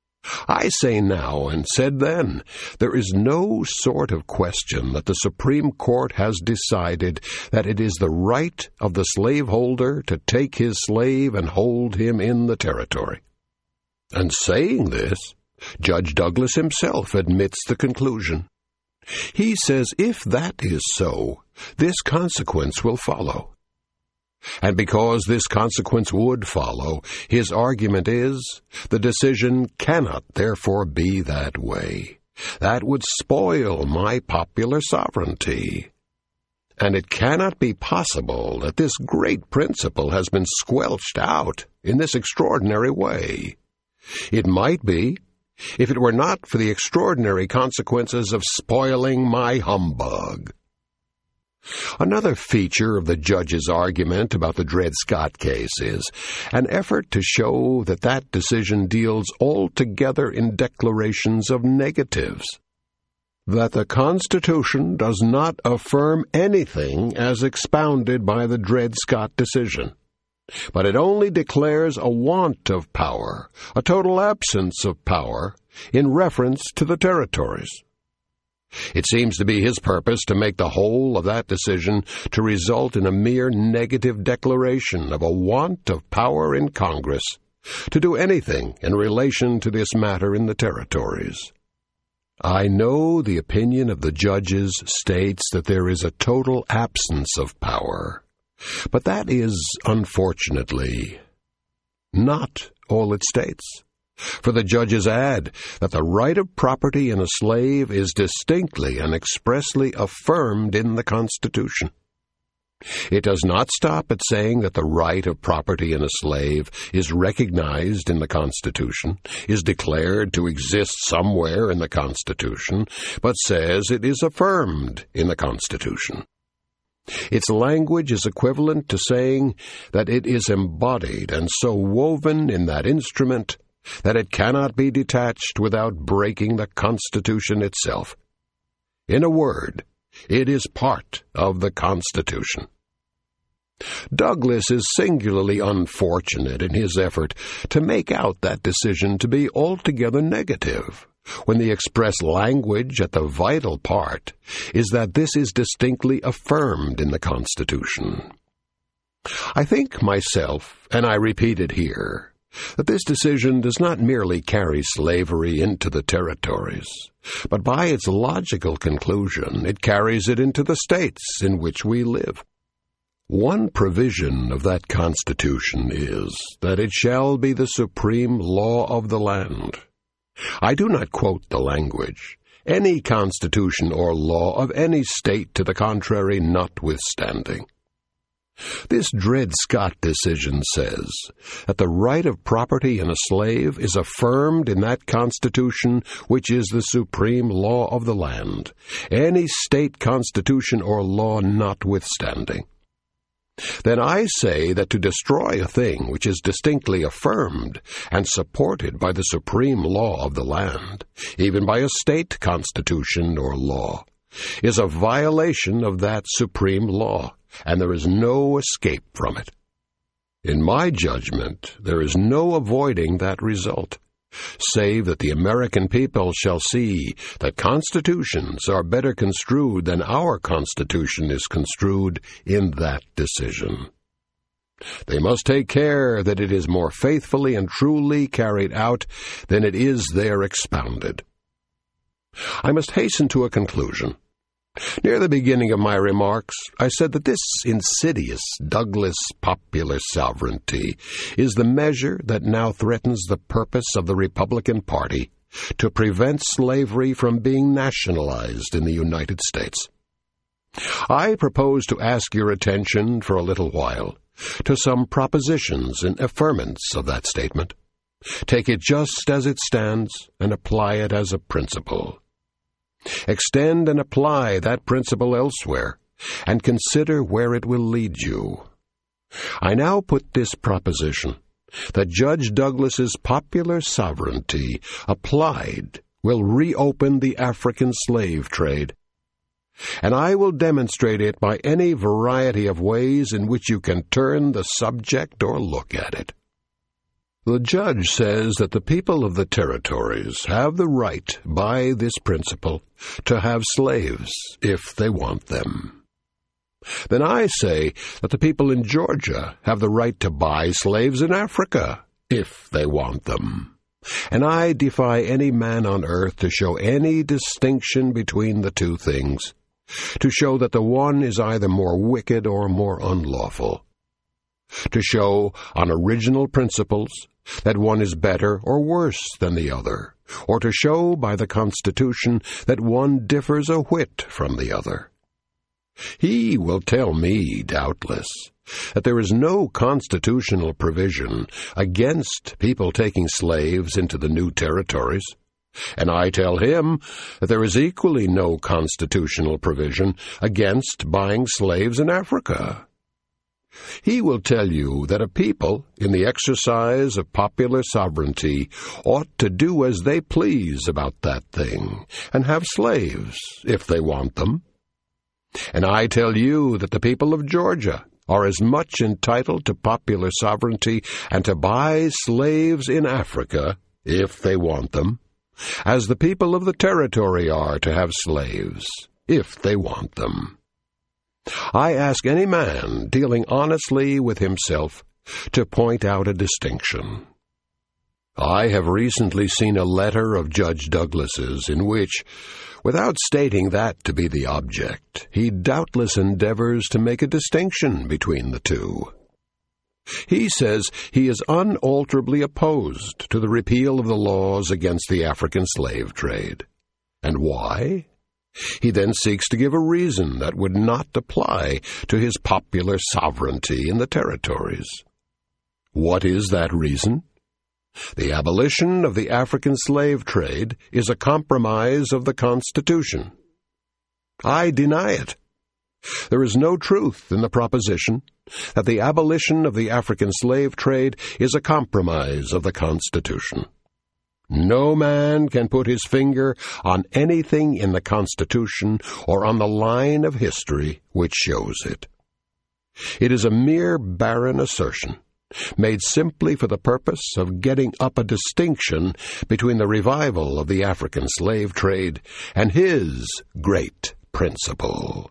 I say now, and said then, there is no sort of question that the Supreme Court has decided that it is the right of the slaveholder to take his slave and hold him in the territory. And saying this, Judge Douglas himself admits the conclusion. He says if that is so, this consequence will follow. And because this consequence would follow, his argument is, the decision cannot therefore be that way. That would spoil my popular sovereignty. And it cannot be possible that this great principle has been squelched out in this extraordinary way. It might be, if it were not for the extraordinary consequences of spoiling my humbug. Another feature of the judge's argument about the Dred Scott case is an effort to show that that decision deals altogether in declarations of negatives, that the Constitution does not affirm anything as expounded by the Dred Scott decision, but it only declares a want of power, a total absence of power, in reference to the territories. It seems to be his purpose to make the whole of that decision to result in a mere negative declaration of a want of power in Congress to do anything in relation to this matter in the territories. I know the opinion of the judges states that there is a total absence of power, but that is, unfortunately, not all it states. For the judges add that the right of property in a slave is distinctly and expressly affirmed in the Constitution. It does not stop at saying that the right of property in a slave is recognized in the Constitution, is declared to exist somewhere in the Constitution, but says it is affirmed in the Constitution. Its language is equivalent to saying that it is embodied and so woven in that instrument that it cannot be detached without breaking the Constitution itself. In a word, it is part of the Constitution. Douglas is singularly unfortunate in his effort to make out that decision to be altogether negative, when the express language at the vital part is that this is distinctly affirmed in the Constitution. I think myself, and I repeat it here, that this decision does not merely carry slavery into the territories, but by its logical conclusion it carries it into the states in which we live. One provision of that Constitution is that it shall be the supreme law of the land. I do not quote the language, any constitution or law of any state to the contrary notwithstanding. This Dred Scott decision says that the right of property in a slave is affirmed in that Constitution which is the supreme law of the land, any state constitution or law notwithstanding. Then I say that to destroy a thing which is distinctly affirmed and supported by the supreme law of the land, even by a state constitution or law, is a violation of that supreme law, and there is no escape from it. In my judgment, there is no avoiding that result, save that the American people shall see that constitutions are better construed than our Constitution is construed in that decision. They must take care that it is more faithfully and truly carried out than it is there expounded. I must hasten to a conclusion. Near the beginning of my remarks, I said that this insidious Douglas popular sovereignty is the measure that now threatens the purpose of the Republican Party to prevent slavery from being nationalized in the United States. I propose to ask your attention for a little while to some propositions in affirmance of that statement. Take it just as it stands and apply it as a principle. Extend and apply that principle elsewhere, and consider where it will lead you. I now put this proposition, that Judge Douglas's popular sovereignty applied will reopen the African slave trade, and I will demonstrate it by any variety of ways in which you can turn the subject or look at it. The judge says that the people of the territories have the right, by this principle, to have slaves if they want them. Then I say that the people in Georgia have the right to buy slaves in Africa if they want them. And I defy any man on earth to show any distinction between the two things, to show that the one is either more wicked or more unlawful, to show on original principles that one is better or worse than the other, or to show by the Constitution that one differs a whit from the other. He will tell me, doubtless, that there is no constitutional provision against people taking slaves into the new territories, and I tell him that there is equally no constitutional provision against buying slaves in Africa. He will tell you that a people, in the exercise of popular sovereignty, ought to do as they please about that thing, and have slaves, if they want them. And I tell you that the people of Georgia are as much entitled to popular sovereignty and to buy slaves in Africa, if they want them, as the people of the territory are to have slaves, if they want them. I ask any man dealing honestly with himself to point out a distinction. I have recently seen a letter of Judge Douglas's in which, without stating that to be the object, he doubtless endeavors to make a distinction between the two. He says he is unalterably opposed to the repeal of the laws against the African slave trade. And why? He then seeks to give a reason that would not apply to his popular sovereignty in the territories. What is that reason? The abolition of the African slave trade is a compromise of the Constitution. I deny it. There is no truth in the proposition that the abolition of the African slave trade is a compromise of the Constitution. No man can put his finger on anything in the Constitution or on the line of history which shows it. It is a mere barren assertion, made simply for the purpose of getting up a distinction between the revival of the African slave trade and his great principle.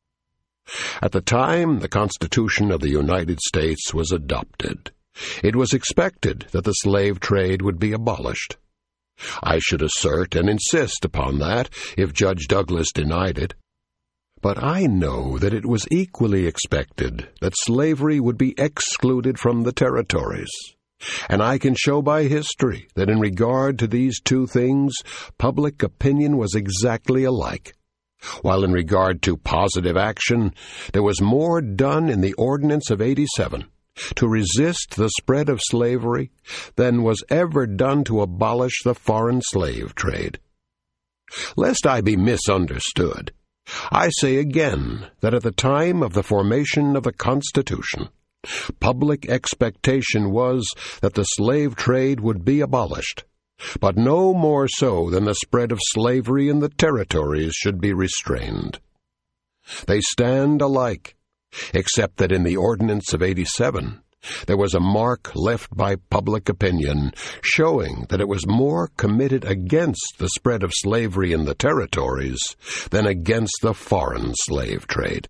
At the time the Constitution of the United States was adopted, it was expected that the slave trade would be abolished. I should assert and insist upon that if Judge Douglas denied it. But I know that it was equally expected that slavery would be excluded from the territories, and I can show by history that in regard to these two things, public opinion was exactly alike. While in regard to positive action, there was more done in the Ordinance of '87 to resist the spread of slavery than was ever done to abolish the foreign slave trade. Lest I be misunderstood, I say again that at the time of the formation of the Constitution, public expectation was that the slave trade would be abolished, but no more so than the spread of slavery in the territories should be restrained. They stand alike, except that in the Ordinance of '87 there was a mark left by public opinion showing that it was more committed against the spread of slavery in the territories than against the foreign slave trade.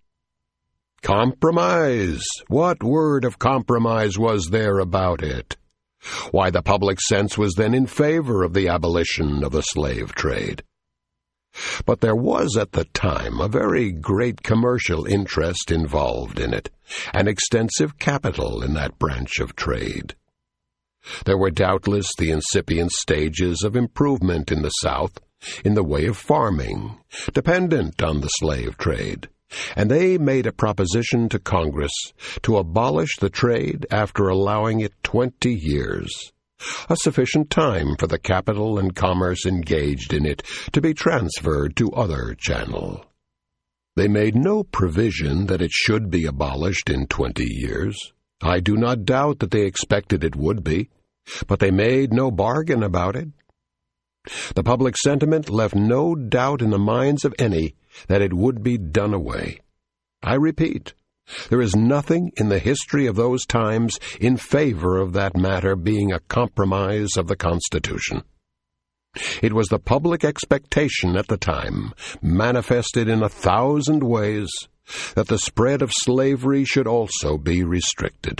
Compromise! What word of compromise was there about it? Why, the public sense was then in favor of the abolition of the slave trade. But there was at the time a very great commercial interest involved in it, and extensive capital in that branch of trade. There were doubtless the incipient stages of improvement in the South in the way of farming, dependent on the slave trade, and they made a proposition to Congress to abolish the trade after allowing it 20 years. A sufficient time for the capital and commerce engaged in it to be transferred to other channel. They made no provision that it should be abolished in 20 years. I do not doubt that they expected it would be, but they made no bargain about it. The public sentiment left no doubt in the minds of any that it would be done away. I repeat, there is nothing in the history of those times in favor of that matter being a compromise of the Constitution. It was the public expectation at the time, manifested in 1,000 ways, that the spread of slavery should also be restricted.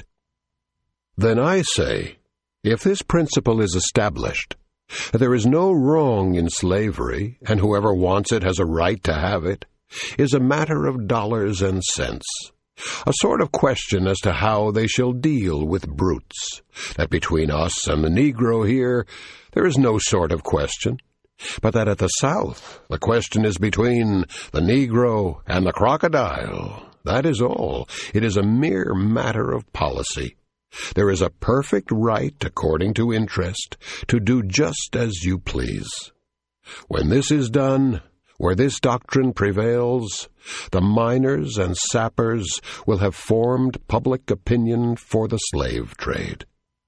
Then I say, if this principle is established, that there is no wrong in slavery, and whoever wants it has a right to have it, is a matter of dollars and cents. A sort of question as to how they shall deal with brutes, that between us and the Negro here there is no sort of question, but that at the South the question is between the Negro and the crocodile. That is all. It is a mere matter of policy. There is a perfect right, according to interest, to do just as you please. When this is done, where this doctrine prevails, the miners and sappers will have formed public opinion for the slave trade.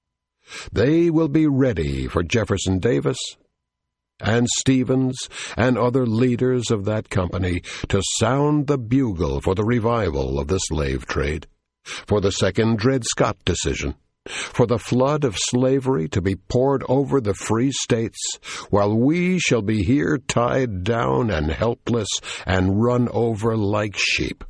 They will be ready for Jefferson Davis and Stevens and other leaders of that company to sound the bugle for the revival of the slave trade, for the second Dred Scott decision, for the flood of slavery to be poured over the free states, while we shall be here tied down and helpless and run over like sheep.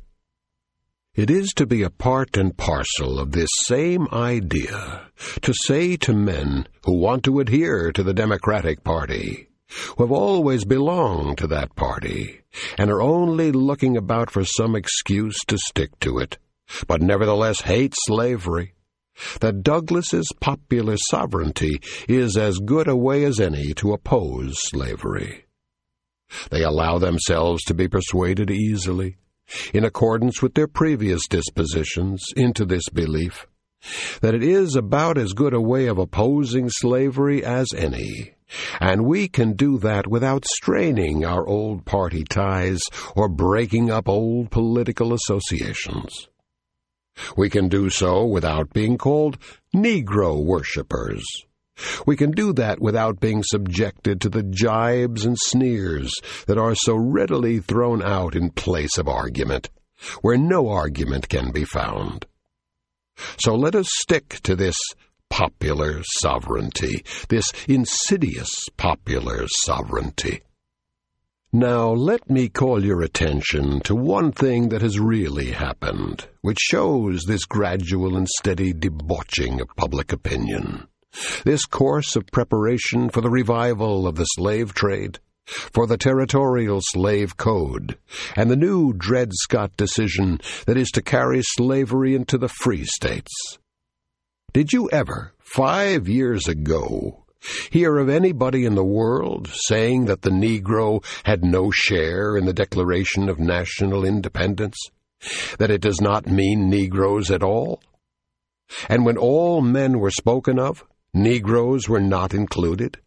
It is to be a part and parcel of this same idea to say to men who want to adhere to the Democratic Party, who have always belonged to that party, and are only looking about for some excuse to stick to it, but nevertheless hate slavery, that Douglas's popular sovereignty is as good a way as any to oppose slavery. They allow themselves to be persuaded easily, in accordance with their previous dispositions, into this belief, that it is about as good a way of opposing slavery as any, And we can do that without straining our old party ties or breaking up old political associations. We can do so without being called Negro worshippers. We can do that without being subjected to the jibes and sneers that are so readily thrown out in place of argument, where no argument can be found. So let us stick to this popular sovereignty, this insidious popular sovereignty. Now let me call your attention to one thing that has really happened, which shows this gradual and steady debauching of public opinion. This course of preparation for the revival of the slave trade, for the territorial slave code, and the new Dred Scott decision that is to carry slavery into the free states. Did you ever, 5 years ago, hear of anybody in the world saying that the Negro had no share in the Declaration of National Independence, that it does not mean Negroes at all? And when all men were spoken of, Negroes were not included?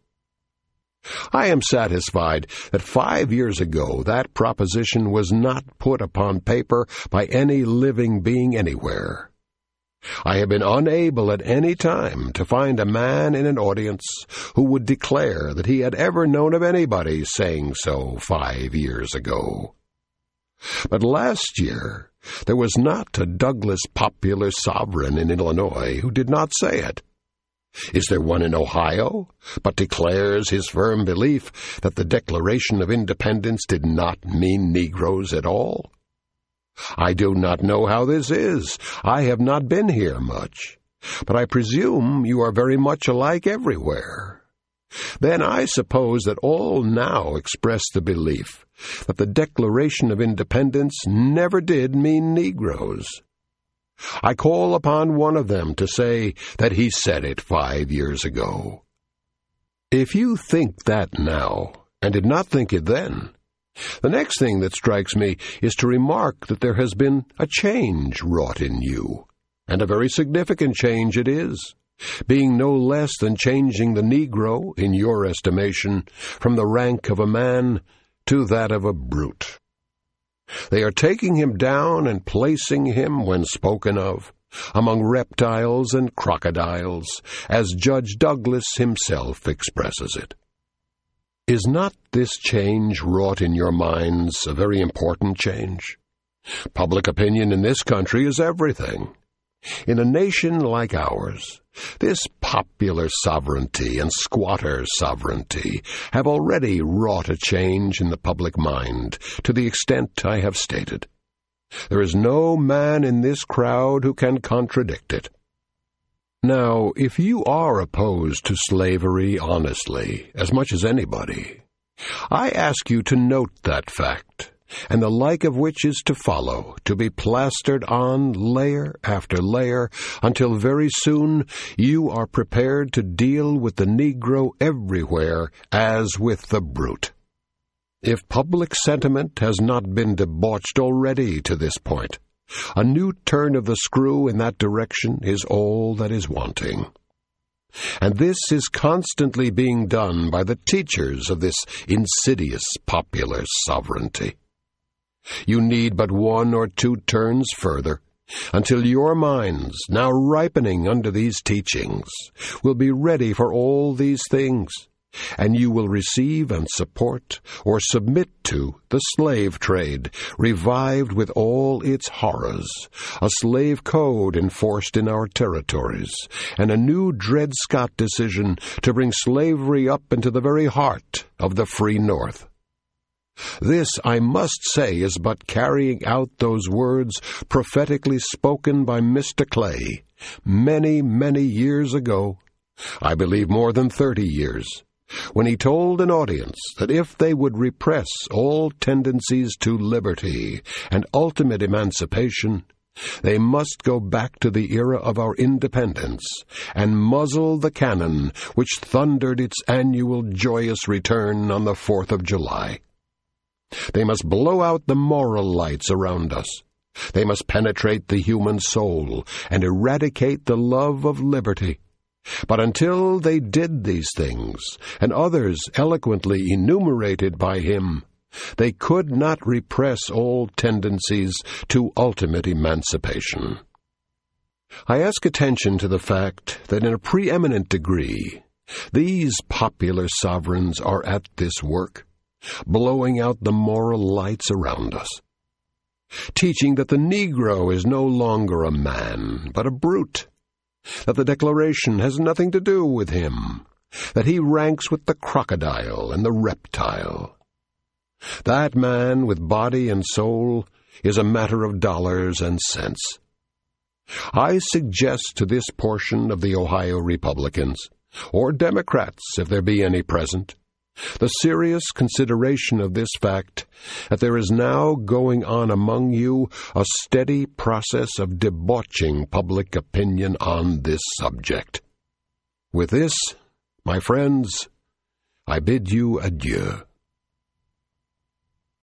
I am satisfied that 5 years ago that proposition was not put upon paper by any living being anywhere. I have been unable at any time to find a man in an audience who would declare that he had ever known of anybody saying so 5 years ago. But last year there was not a Douglas popular sovereign in Illinois who did not say it. Is there one in Ohio, but declares his firm belief that the Declaration of Independence did not mean Negroes at all? I do not know how this is. I have not been here much, but I presume you are very much alike everywhere. Then I suppose that all now express the belief that the Declaration of Independence never did mean Negroes. I call upon one of them to say that he said it 5 years ago. If you think that now, and did not think it then, the next thing that strikes me is to remark that there has been a change wrought in you, and a very significant change it is, being no less than changing the Negro, in your estimation, from the rank of a man to that of a brute. They are taking him down and placing him, when spoken of, among reptiles and crocodiles, as Judge Douglas himself expresses it. Is not this change wrought in your minds a very important change? Public opinion in this country is everything. In a nation like ours, this popular sovereignty and squatter sovereignty have already wrought a change in the public mind to the extent I have stated. There is no man in this crowd who can contradict it. Now, if you are opposed to slavery honestly, as much as anybody, I ask you to note that fact, and the like of which is to follow, to be plastered on layer after layer, until very soon you are prepared to deal with the Negro everywhere as with the brute. If public sentiment has not been debauched already to this point, a new turn of the screw in that direction is all that is wanting. And this is constantly being done by the teachers of this insidious popular sovereignty. You need but one or two turns further, until your minds, now ripening under these teachings, will be ready for all these things, and you will receive and support or submit to the slave trade, revived with all its horrors, a slave code enforced in our territories, and a new Dred Scott decision to bring slavery up into the very heart of the free North. This, I must say, is but carrying out those words prophetically spoken by Mr. Clay many, many years ago, I believe more than 30 years, when he told an audience that if they would repress all tendencies to liberty and ultimate emancipation, they must go back to the era of our independence and muzzle the cannon which thundered its annual joyous return on the 4th of July. They must blow out the moral lights around us. They must penetrate the human soul and eradicate the love of liberty. But until they did these things, and others eloquently enumerated by him, they could not repress old tendencies to ultimate emancipation. I ask attention to the fact that in a preeminent degree, these popular sovereigns are at this work, blowing out the moral lights around us, teaching that the Negro is no longer a man, but a brute, that the Declaration has nothing to do with him, that he ranks with the crocodile and the reptile. That man with body and soul is a matter of dollars and cents. I suggest to this portion of the Ohio Republicans, or Democrats if there be any present, the serious consideration of this fact that there is now going on among you a steady process of debauching public opinion on this subject. With this, my friends, I bid you adieu.